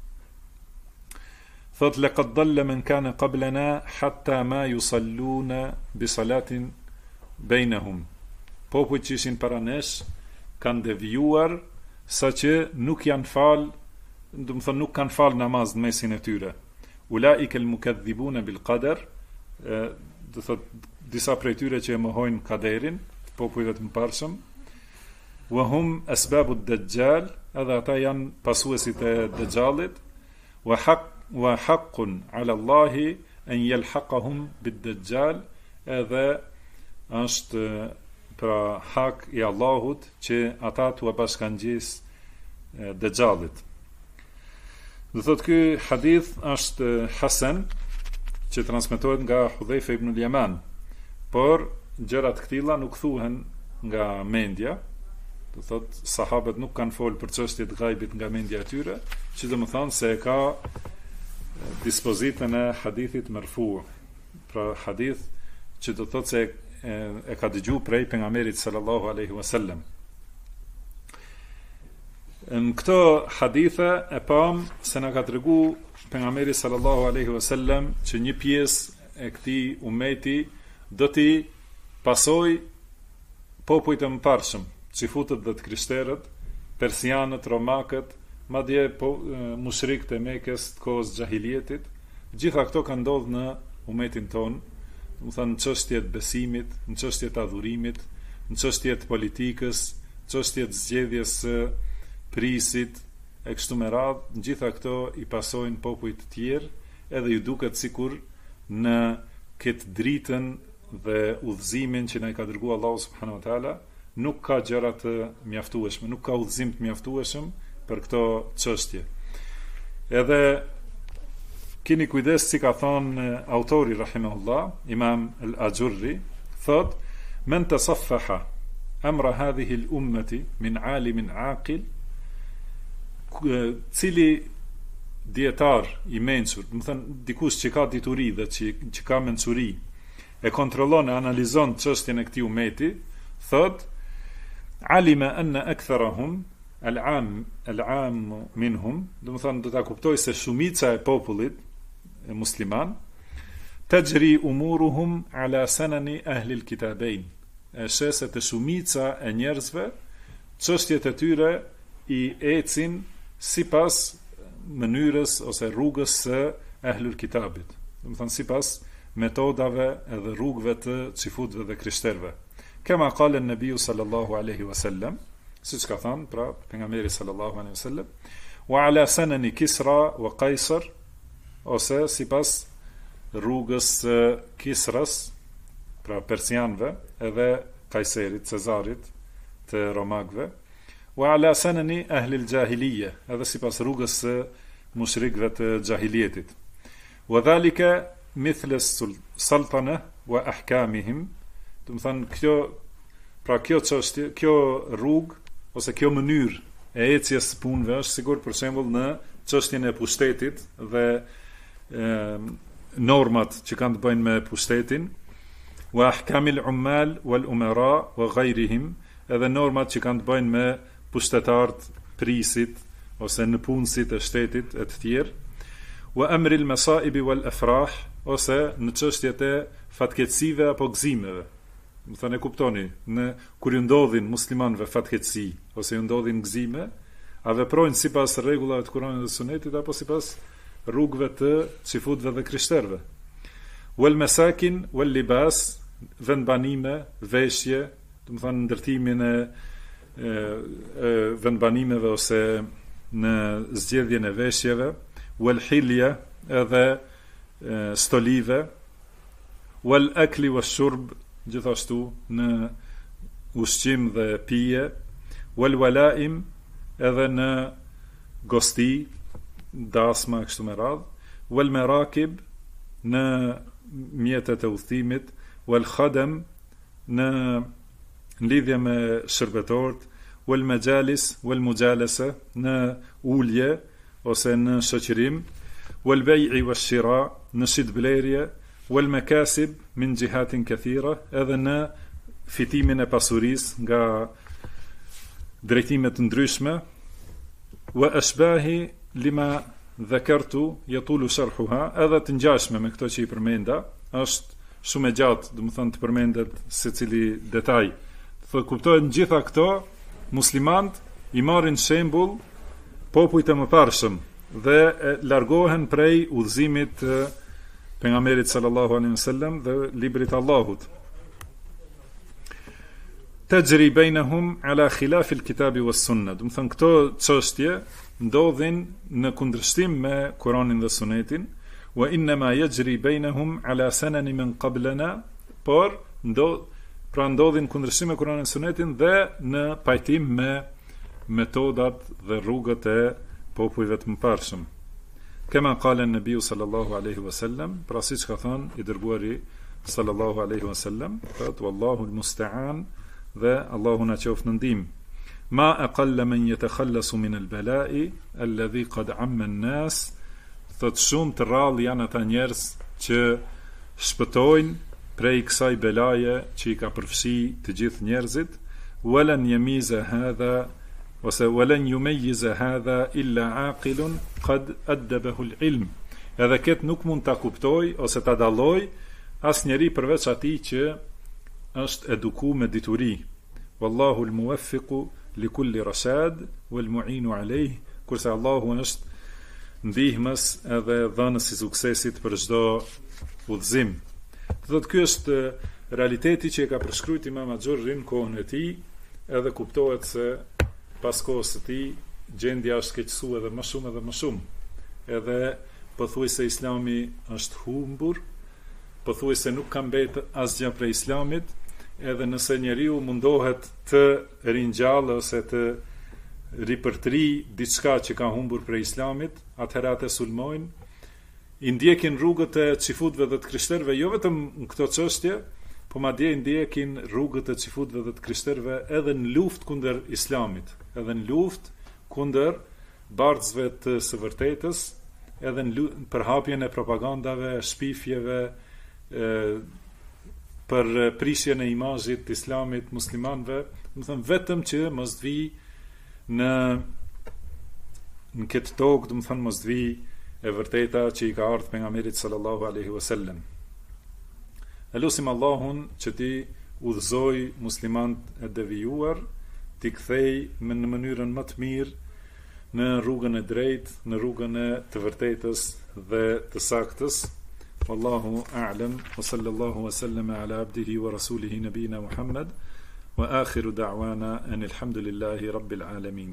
Thot laqad dalla man kana qablana hatta ma yusalluna bi salatin bainahum, popujt që ishin para nesh kanë devijuar saqë nuk janë fal, do të thonë nuk kanë fal namaz në mesin e tyre. Ulaika al-mukaththibuna bil qadar, do thot disa prej tyre që e mohojnë kaderin, popujve të mëparshëm. Wa hum asbabu ad-dajjal, edhe ata janë pasuesit e Dajjalit. Wa haqqun ala Allahi an yalhaqahum bid-dajjal, edhe është pra hak I Allahut që ata t'u bashkangjis Dajjalit. Do thot ky hadith është hasan, që transmetohet nga Hudhejfe ibn al-Yaman, por gjërat këtilla nuk thuhen nga mendja. Do thot sahabët nuk kanë folë për çështjet ghaibit nga mendja e tyre, që do të thonë se e ka dispozitën e hadithit marfu, pra hadith që do thot se e ka dëgju prej pejgamberit sallallahu alaihi wasallam. Në këto hadithe e pam se na ka tregu pejgamberi sallallahu alaihi wasallam që një pjesë e këtij umeti do t'i pasoj popujt e mëparshëm, xifutët dhe të krishterët, persianët, romakët, madje mushrikët e Mekës të kohës xahilietit, gjitha këto kanë ndodhur në umetin ton, do të thënë në çështje të besimit, në çështje të adhurimit, në çështje të politikës, çështje të zgjedhjes së prisit e kështu me radhë, në gjitha këto i pasojnë popujt të tjerë, edhe ju duket sikur në këtë dritën dhe udhëzimin që na i ka dërguar Allahu subhanahu wa taala, nuk ka gjëra të mjaftueshme, nuk ka udhëzim të mjaftueshëm për këto çështje. Edhe keni kujdes si ka thonë autori rahimahullah, Imam al-Ajurri, thot: "Men tasaffaha amra hadhihi al-ummati min alimin aqil", cili dietar i mençur, do të thënë dikush që ka dituri dhe që ka mençuri, e kontrollon e analizon çështjen e këtij umeti, thot: "Alima anna aktharahum al-am minhum", do të thënë do ta kuptoj se shumica e popullit e musliman, tajri umuruhum ala sanani ahli al-kitabain, e shese të shumica e njerëzve çështjet e tyre i ecin sipas mënyrës ose rrugës së ahlul kitabit, do të thënë sipas metodave edhe rrugëve të xifutëve dhe krishterëve. Kema qala an-nabiu sallallahu alaihi wasallam, siç ka thënë pra pejgamberi sallallahu alaihi wasallam, wa ala sanani Kisra wa Qaisar, ose sipas rrugës së Kisras, pra persianëve, edhe Kajserit, Cezarit të romakëve, wa ala sanani ahli al-jahiliyya, edhe sipas rrugës së mushrikëve të xahilietit. Wa dhalika mithl as-sultana wa ahkamihim, do të thënë kjo çështje, kjo rrugë ose kjo mënyrë e ecjes së punëve është sigur për shembull në çështjen e pushtetit dhe normat që kanë të bëjnë me pushtetin, wa ahkamil ummal wal umara wa ghayrihim, edhe normat që kanë të bëjnë me pushtetarët, prisit ose në punësit e shtetit e të tjerë, wa amril masaibi wal afrah, ose në çështjet e fatkeqësive apo gëzimeve. Më thënë e kuptoni, kur ju ndodhin muslimanëve fatkeqësi ose ju ndodhin gëzime, a veprojnë sipas rregullave të Kuranit dhe Sunetit apo sipas rrugëve të xifutëve dhe krishterëve. Wal masakin wal libas, vendbanime, veshje, do të thënë ndërtimin e vendbanimeve ose në zgjedhjen e veshjeve, wal hilya, edhe stolive, wal akli wash shurb, gjithashtu në ushqim dhe pije, wal walaim, edhe në gosti, dasma kështu me radhë, wal merakib, në mjetet e udhëtimit, wal khadam, në lidhje me shërbetorët, wal majalis wal mujalasa, në ulje ose në shoqërim, wal bay'i wash shira, në shitblerje, wal makasib min jihatin kathira, edhe në fitimin e pasurisë nga drejtime të ndryshme, wa ashbahi lima dhakartu yatulu sharhuha, edhe të ngjashme me këto që i përmenda, është shumë e gjatë, do të thënë të përmendet secili detaj. Të kuptohet në gjitha këto, muslimant i marrin shembull popujt e mëparshëm dhe largohen prej udhëzimit të pejgamberit sallallahu alaihi wasallam dhe librit të Allahut. Tajri bainahum ala khilaf al-kitab was-sunnah. Do të thënë këto çështje ndodhin në kundërshtim me Kur'anin dhe Sunetin, wa inma yajri bainahum ala sanani man qablana, por ndodhin kundërshtim me Kur'anin dhe Sunetin dhe në pajtim me metodat dhe rrugët e popujve të mëparshëm. Kema qala an-nabiu sallallahu alaihi wasallam, pra siç ka thënë i dërguari sallallahu alaihi wasallam, thot wallahu al-musta'an, dhe Allahu na qoft në ndihmë. Ma aqalla man yatakhallasu min al-bala'i alladhi qad 'amma an-nas, thot shumë të rrallë janë ata njerëz që shpëtojnë prej kësaj belaje që i ka përfshi të gjithë njerëzit, walan yamiza hadha ose walan yumayyiza hadha illa aqilun qad addabahu al-ilm, edhe këtë nuk mund ta kuptoj ose ta dalloj asnjëri përveç atij që është edukuar me dituri, wallahu al-muwaffiqu li kulli rashad wal mu'inu alayh, kurse Allahu është ndihmës edhe dhënës i suksesit për çdo udhëzim. Do të ky është realiteti që e ka përshkruajtur Imam Axhurri në kohën e tij, edhe kuptohet se pas kohës së tij gjendja është keqësuar edhe më shumë. Edhe pothuajse Islami është humbur, pothuajse nuk ka mbetë asgjë prej Islamit, edhe nëse njeriu mundohet të ringjallë ose të ripërtri diçka që ka humbur prej Islamit, atëherë atë sulmojnë, i ndjekin rrugët e xifutëve dhe të krishterëve, jo vetëm në këto çështje, po madje i ndjekin rrugët e xifutëve dhe të krishterëve edhe në luftë kundër Islamit, edhe në luftë kundër bardhësve të së vërtetës, edhe në përhapjen e propagandave, shpifjeve, për prishjen e imazhit të Islamit muslimanëve, do të thënë vetëm që mos vi në këtë tokë, do të thënë mos vi e vërteta që i ka ardhur pejgamberit sallallahu alaihi wasallam. Elusim Allahun që ti udhëzoj muslimanët e devijuar, ti kthej në mënyrën më të mirë në rrugën e drejtë, në rrugën e të vërtetës dhe të saktës. Wallahu a'lam, wa sallallahu wa sallama ala abdihi wa rasulihi nabina Muhammad, wa akhiru da'wana anil hamdulillahi rabbil alamin.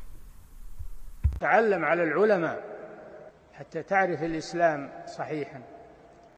تعلم على العلماء حتى تعرف الإسلام صحيحا.